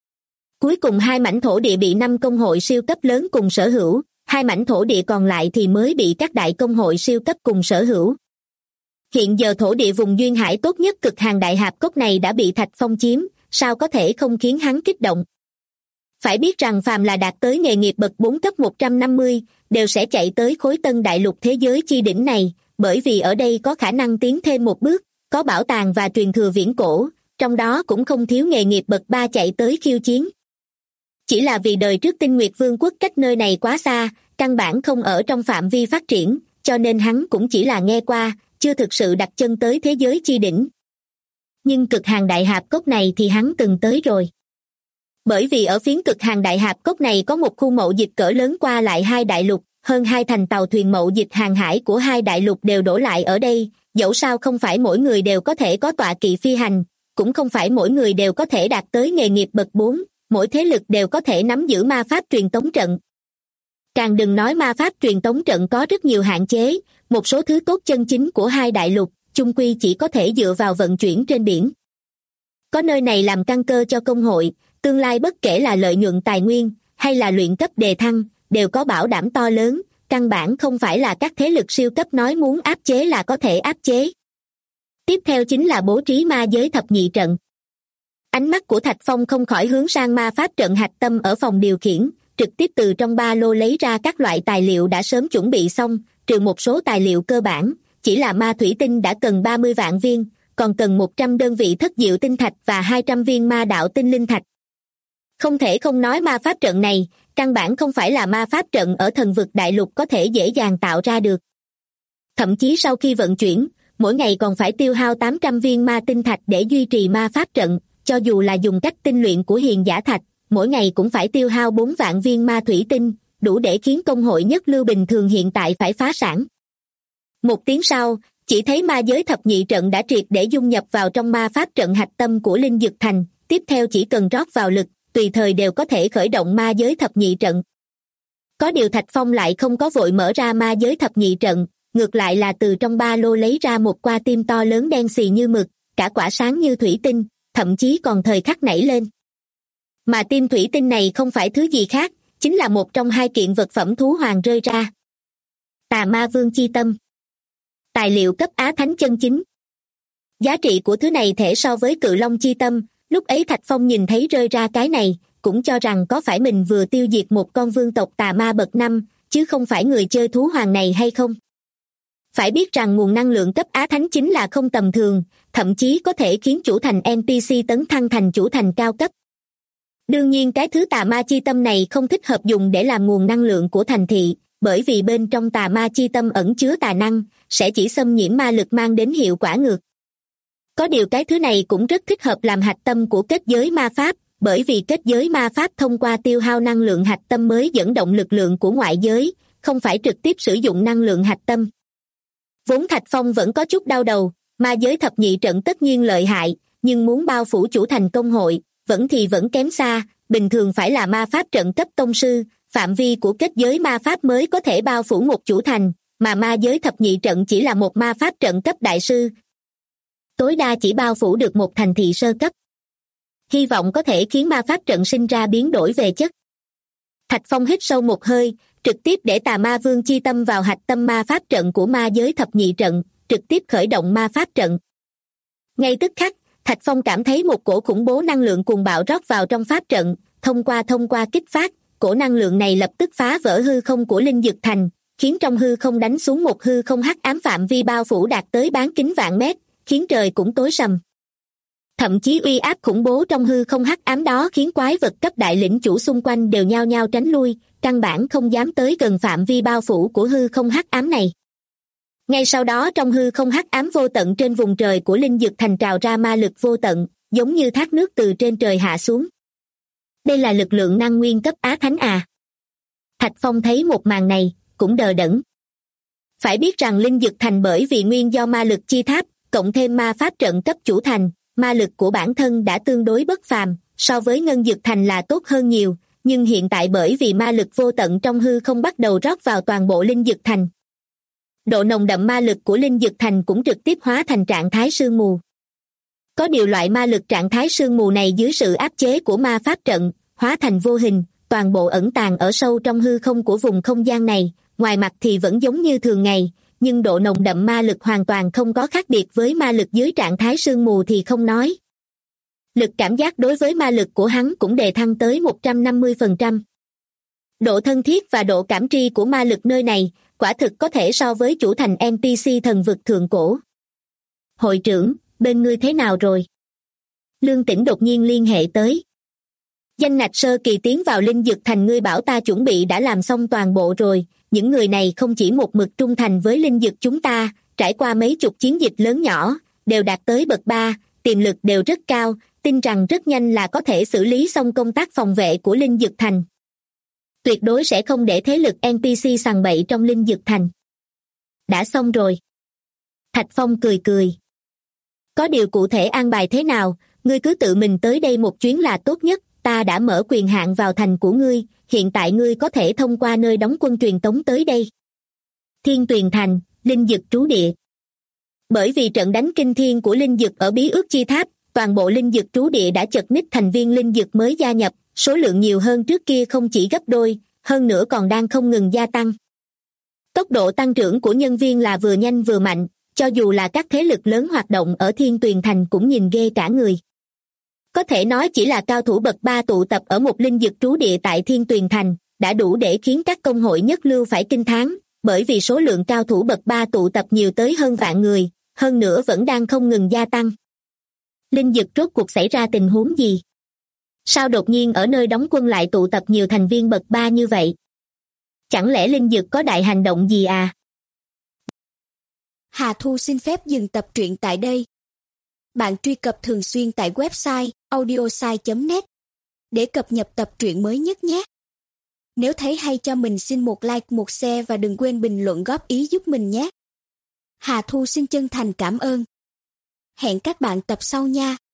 Cuối cùng 2 mảnh thổ địa bị 5 công hội siêu cấp lớn cùng sở hữu, 2 mảnh thổ địa còn lại thì mới bị các đại công hội siêu cấp cùng sở hữu. Hiện giờ thổ địa vùng duyên hải tốt nhất cực hàn đại hạp cốc này đã bị Thạch Phong chiếm, sao có thể không khiến hắn kích động. Phải biết rằng phàm là đạt tới nghề nghiệp bậc 4 cấp 150, đều sẽ chạy tới khối Tân Đại Lục thế giới chi đỉnh này, bởi vì ở đây có khả năng tiến thêm một bước, có bảo tàng và truyền thừa viễn cổ, trong đó cũng không thiếu nghề nghiệp bậc 3 chạy tới khiêu chiến. Chỉ là vì đời trước Tinh Nguyệt Vương quốc cách nơi này quá xa, căn bản không ở trong phạm vi phát triển, cho nên hắn cũng chỉ là nghe qua, chưa thực sự đặt chân tới thế giới chi đỉnh. Nhưng cực hàn đại hạp cốc này thì hắn từng tới rồi. Bởi vì ở phiến cực hàn đại hạp cốc này có một khu mậu dịch cỡ lớn qua lại 2 đại lục, hơn 2 thành tàu thuyền mậu dịch hàng hải của 2 đại lục đều đổ lại ở đây, dẫu sao không phải mỗi người đều có thể có tọa kỵ phi hành, cũng không phải mỗi người đều có thể đạt tới nghề nghiệp bậc 4, mỗi thế lực đều có thể nắm giữ ma pháp truyền tống trận. Càng đừng nói ma pháp truyền tống trận có rất nhiều hạn chế, một số thứ tốt chân chính của 2 đại lục, chung quy chỉ có thể dựa vào vận chuyển trên biển. Có nơi này làm căn cơ cho công hội, tương lai bất kể là lợi nhuận tài nguyên, hay là luyện cấp đề thăng, đều có bảo đảm to lớn, căn bản không phải là các thế lực siêu cấp nói muốn áp chế là có thể áp chế. Tiếp theo chính là bố trí ma giới thập nhị trận. Ánh mắt của Thạch Phong không khỏi hướng sang ma pháp trận hạch tâm ở phòng điều khiển, trực tiếp từ trong ba lô lấy ra các loại tài liệu đã sớm chuẩn bị xong, trừ một số tài liệu cơ bản, chỉ là ma thủy tinh đã cần 30 vạn viên, còn cần 100 đơn vị thất diệu tinh thạch và 200 viên ma đạo tinh linh thạch. Không thể không nói ma pháp trận này, căn bản không phải là ma pháp trận ở thần vực đại lục có thể dễ dàng tạo ra được. Thậm chí sau khi vận chuyển, mỗi ngày còn phải tiêu hao 800 viên ma tinh thạch để duy trì ma pháp trận, cho dù là dùng cách tinh luyện của hiền giả thạch, mỗi ngày cũng phải tiêu hao 4 vạn viên ma thủy tinh, đủ để khiến công hội nhất lưu bình thường hiện tại phải phá sản. Một tiếng sau, chỉ thấy ma giới thập nhị trận đã triệt để dung nhập vào trong ma pháp trận hạch tâm của Linh Dực Thành, tiếp theo chỉ cần rót vào lực, tùy thời đều có thể khởi động ma giới thập nhị trận. Có điều Thạch Phong lại không có vội mở ra ma giới thập nhị trận, ngược lại là từ trong ba lô lấy ra một quả tim to lớn đen xì như mực, cả quả sáng như thủy tinh, thậm chí còn thời khắc nảy lên. Mà tim thủy tinh này không phải thứ gì khác, chính là một trong 2 kiện vật phẩm thú hoàng rơi ra. Tà Ma Vương chi tâm. Tài liệu cấp Á Thánh chân chính. Giá trị của thứ này thể so với Cự Long chi tâm, lúc ấy Thạch Phong nhìn thấy rơi ra cái này, cũng cho rằng có phải mình vừa tiêu diệt một con vương tộc tà ma bậc 5, chứ không phải người chơi thú hoàng này hay không. Phải biết rằng nguồn năng lượng cấp Á Thánh chính là không tầm thường, thậm chí có thể khiến chủ thành NPC tấn thăng thành chủ thành cao cấp. Đương nhiên cái thứ tà ma chi tâm này không thích hợp dùng để làm nguồn năng lượng của thành thị, bởi vì bên trong tà ma chi tâm ẩn chứa tà năng, sẽ chỉ xâm nhiễm ma lực mang đến hiệu quả ngược. Có điều cái thứ này cũng rất thích hợp làm hạch tâm của kết giới ma pháp, bởi vì kết giới ma pháp thông qua tiêu hao năng lượng hạch tâm mới dẫn động lực lượng của ngoại giới, không phải trực tiếp sử dụng năng lượng hạch tâm. Vốn Thạch Phong vẫn có chút đau đầu, ma giới thập nhị trận tất nhiên lợi hại, nhưng muốn bao phủ chủ thành công hội, vẫn kém xa, bình thường phải là ma pháp trận cấp tông sư, phạm vi của kết giới ma pháp mới có thể bao phủ một chủ thành, mà ma giới thập nhị trận chỉ là một ma pháp trận cấp đại sư. Tối đa chỉ bao phủ được một thành thị sơ cấp. Hy vọng có thể khiến ma pháp trận sinh ra biến đổi về chất. Thạch Phong hít sâu một hơi, trực tiếp để tà ma vương chi tâm vào hạch tâm ma pháp trận của ma giới thập nhị trận, trực tiếp khởi động ma pháp trận. Ngay tức khắc, Thạch Phong cảm thấy một cổ khủng bố năng lượng cuồng bạo rót vào trong pháp trận, thông qua kích phát, cổ năng lượng này lập tức phá vỡ hư không của Linh Dực Thành, khiến trong hư không đánh xuống một hư không hắc ám phạm vi bao phủ đạt tới bán kính vạn mét, khiến trời cũng tối sầm. Thậm chí uy áp khủng bố trong hư không hắc ám đó khiến quái vật cấp đại lĩnh chủ xung quanh đều nhao nhao tránh lui, căn bản không dám tới gần phạm vi bao phủ của hư không hắc ám này. Ngay sau đó trong hư không hắc ám vô tận trên vùng trời của Linh Dực Thành trào ra ma lực vô tận, giống như thác nước từ trên trời hạ xuống. Đây là lực lượng năng nguyên cấp Á Thánh à? Thạch Phong thấy một màn này, cũng đờ đẫn. Phải biết rằng Linh Dực Thành bởi vì nguyên do ma lực chi tháp, cộng thêm ma pháp trận cấp chủ thành, ma lực của bản thân đã tương đối bất phàm, so với Ngân Dực Thành là tốt hơn nhiều, nhưng hiện tại bởi vì ma lực vô tận trong hư không bắt đầu rót vào toàn bộ Linh Dực Thành. Độ nồng đậm ma lực của Linh Dực Thành cũng trực tiếp hóa thành trạng thái sương mù. Có điều loại ma lực trạng thái sương mù này dưới sự áp chế của ma pháp trận, hóa thành vô hình, toàn bộ ẩn tàng ở sâu trong hư không của vùng không gian này, ngoài mặt thì vẫn giống như thường ngày, nhưng độ nồng đậm ma lực hoàn toàn không có khác biệt với ma lực dưới trạng thái sương mù thì không nói. Lực cảm giác đối với ma lực của hắn cũng đề thăng tới 150%. Độ thân thiết và độ cảm tri của ma lực nơi này, quả thực có thể so với chủ thành NPC thần vực thượng cổ. Hội trưởng, bên ngươi thế nào rồi? Lương Tĩnh đột nhiên liên hệ tới. Danh ngạch sơ kỳ tiến vào Linh Dực Thành ngươi bảo ta chuẩn bị đã làm xong toàn bộ rồi, những người này không chỉ một mực trung thành với Linh Dực chúng ta, trải qua mấy chục chiến dịch lớn nhỏ, đều đạt tới bậc 3, tiềm lực đều rất cao, tin rằng rất nhanh là có thể xử lý xong công tác phòng vệ của Linh Dực Thành. Tuyệt đối sẽ không để thế lực NPC sằng bậy trong Linh Dực Thành. Đã xong rồi. Thạch Phong cười cười. Có điều cụ thể an bài thế nào, ngươi cứ tự mình tới đây một chuyến là tốt nhất, ta đã mở quyền hạn vào thành của ngươi, hiện tại ngươi có thể thông qua nơi đóng quân truyền tống tới đây. Thiên Tuyền Thành, Linh Dực trú địa. Bởi vì trận đánh kinh thiên của Linh Dực ở Bí Ước Chi Tháp, toàn bộ Linh Dực trú địa đã chật ních thành viên Linh Dực mới gia nhập, số lượng nhiều hơn trước kia không chỉ gấp đôi, hơn nữa còn đang không ngừng gia tăng. Tốc độ tăng trưởng của nhân viên là vừa nhanh vừa mạnh, cho dù là các thế lực lớn hoạt động ở Thiên Tuyền Thành cũng nhìn ghê cả người. Có thể nói chỉ là cao thủ bậc 3 tụ tập ở một Linh Dực trú địa tại Thiên Tuyền Thành, đã đủ để khiến các công hội nhất lưu phải kinh thán, bởi vì số lượng cao thủ bậc 3 tụ tập nhiều tới hơn vạn người, hơn nữa vẫn đang không ngừng gia tăng. Linh Dực rốt cuộc xảy ra tình huống gì? Sao đột nhiên ở nơi đóng quân lại tụ tập nhiều thành viên bậc 3 như vậy? Chẳng lẽ Linh Dực có đại hành động gì à? Hà Thu xin phép dừng tập truyện tại đây. Bạn truy cập thường xuyên tại website audiosai.net để cập nhật tập truyện mới nhất nhé. Nếu thấy hay cho mình xin một like, một share và đừng quên bình luận góp ý giúp mình nhé. Hà Thu xin chân thành cảm ơn. Hẹn các bạn tập sau nha.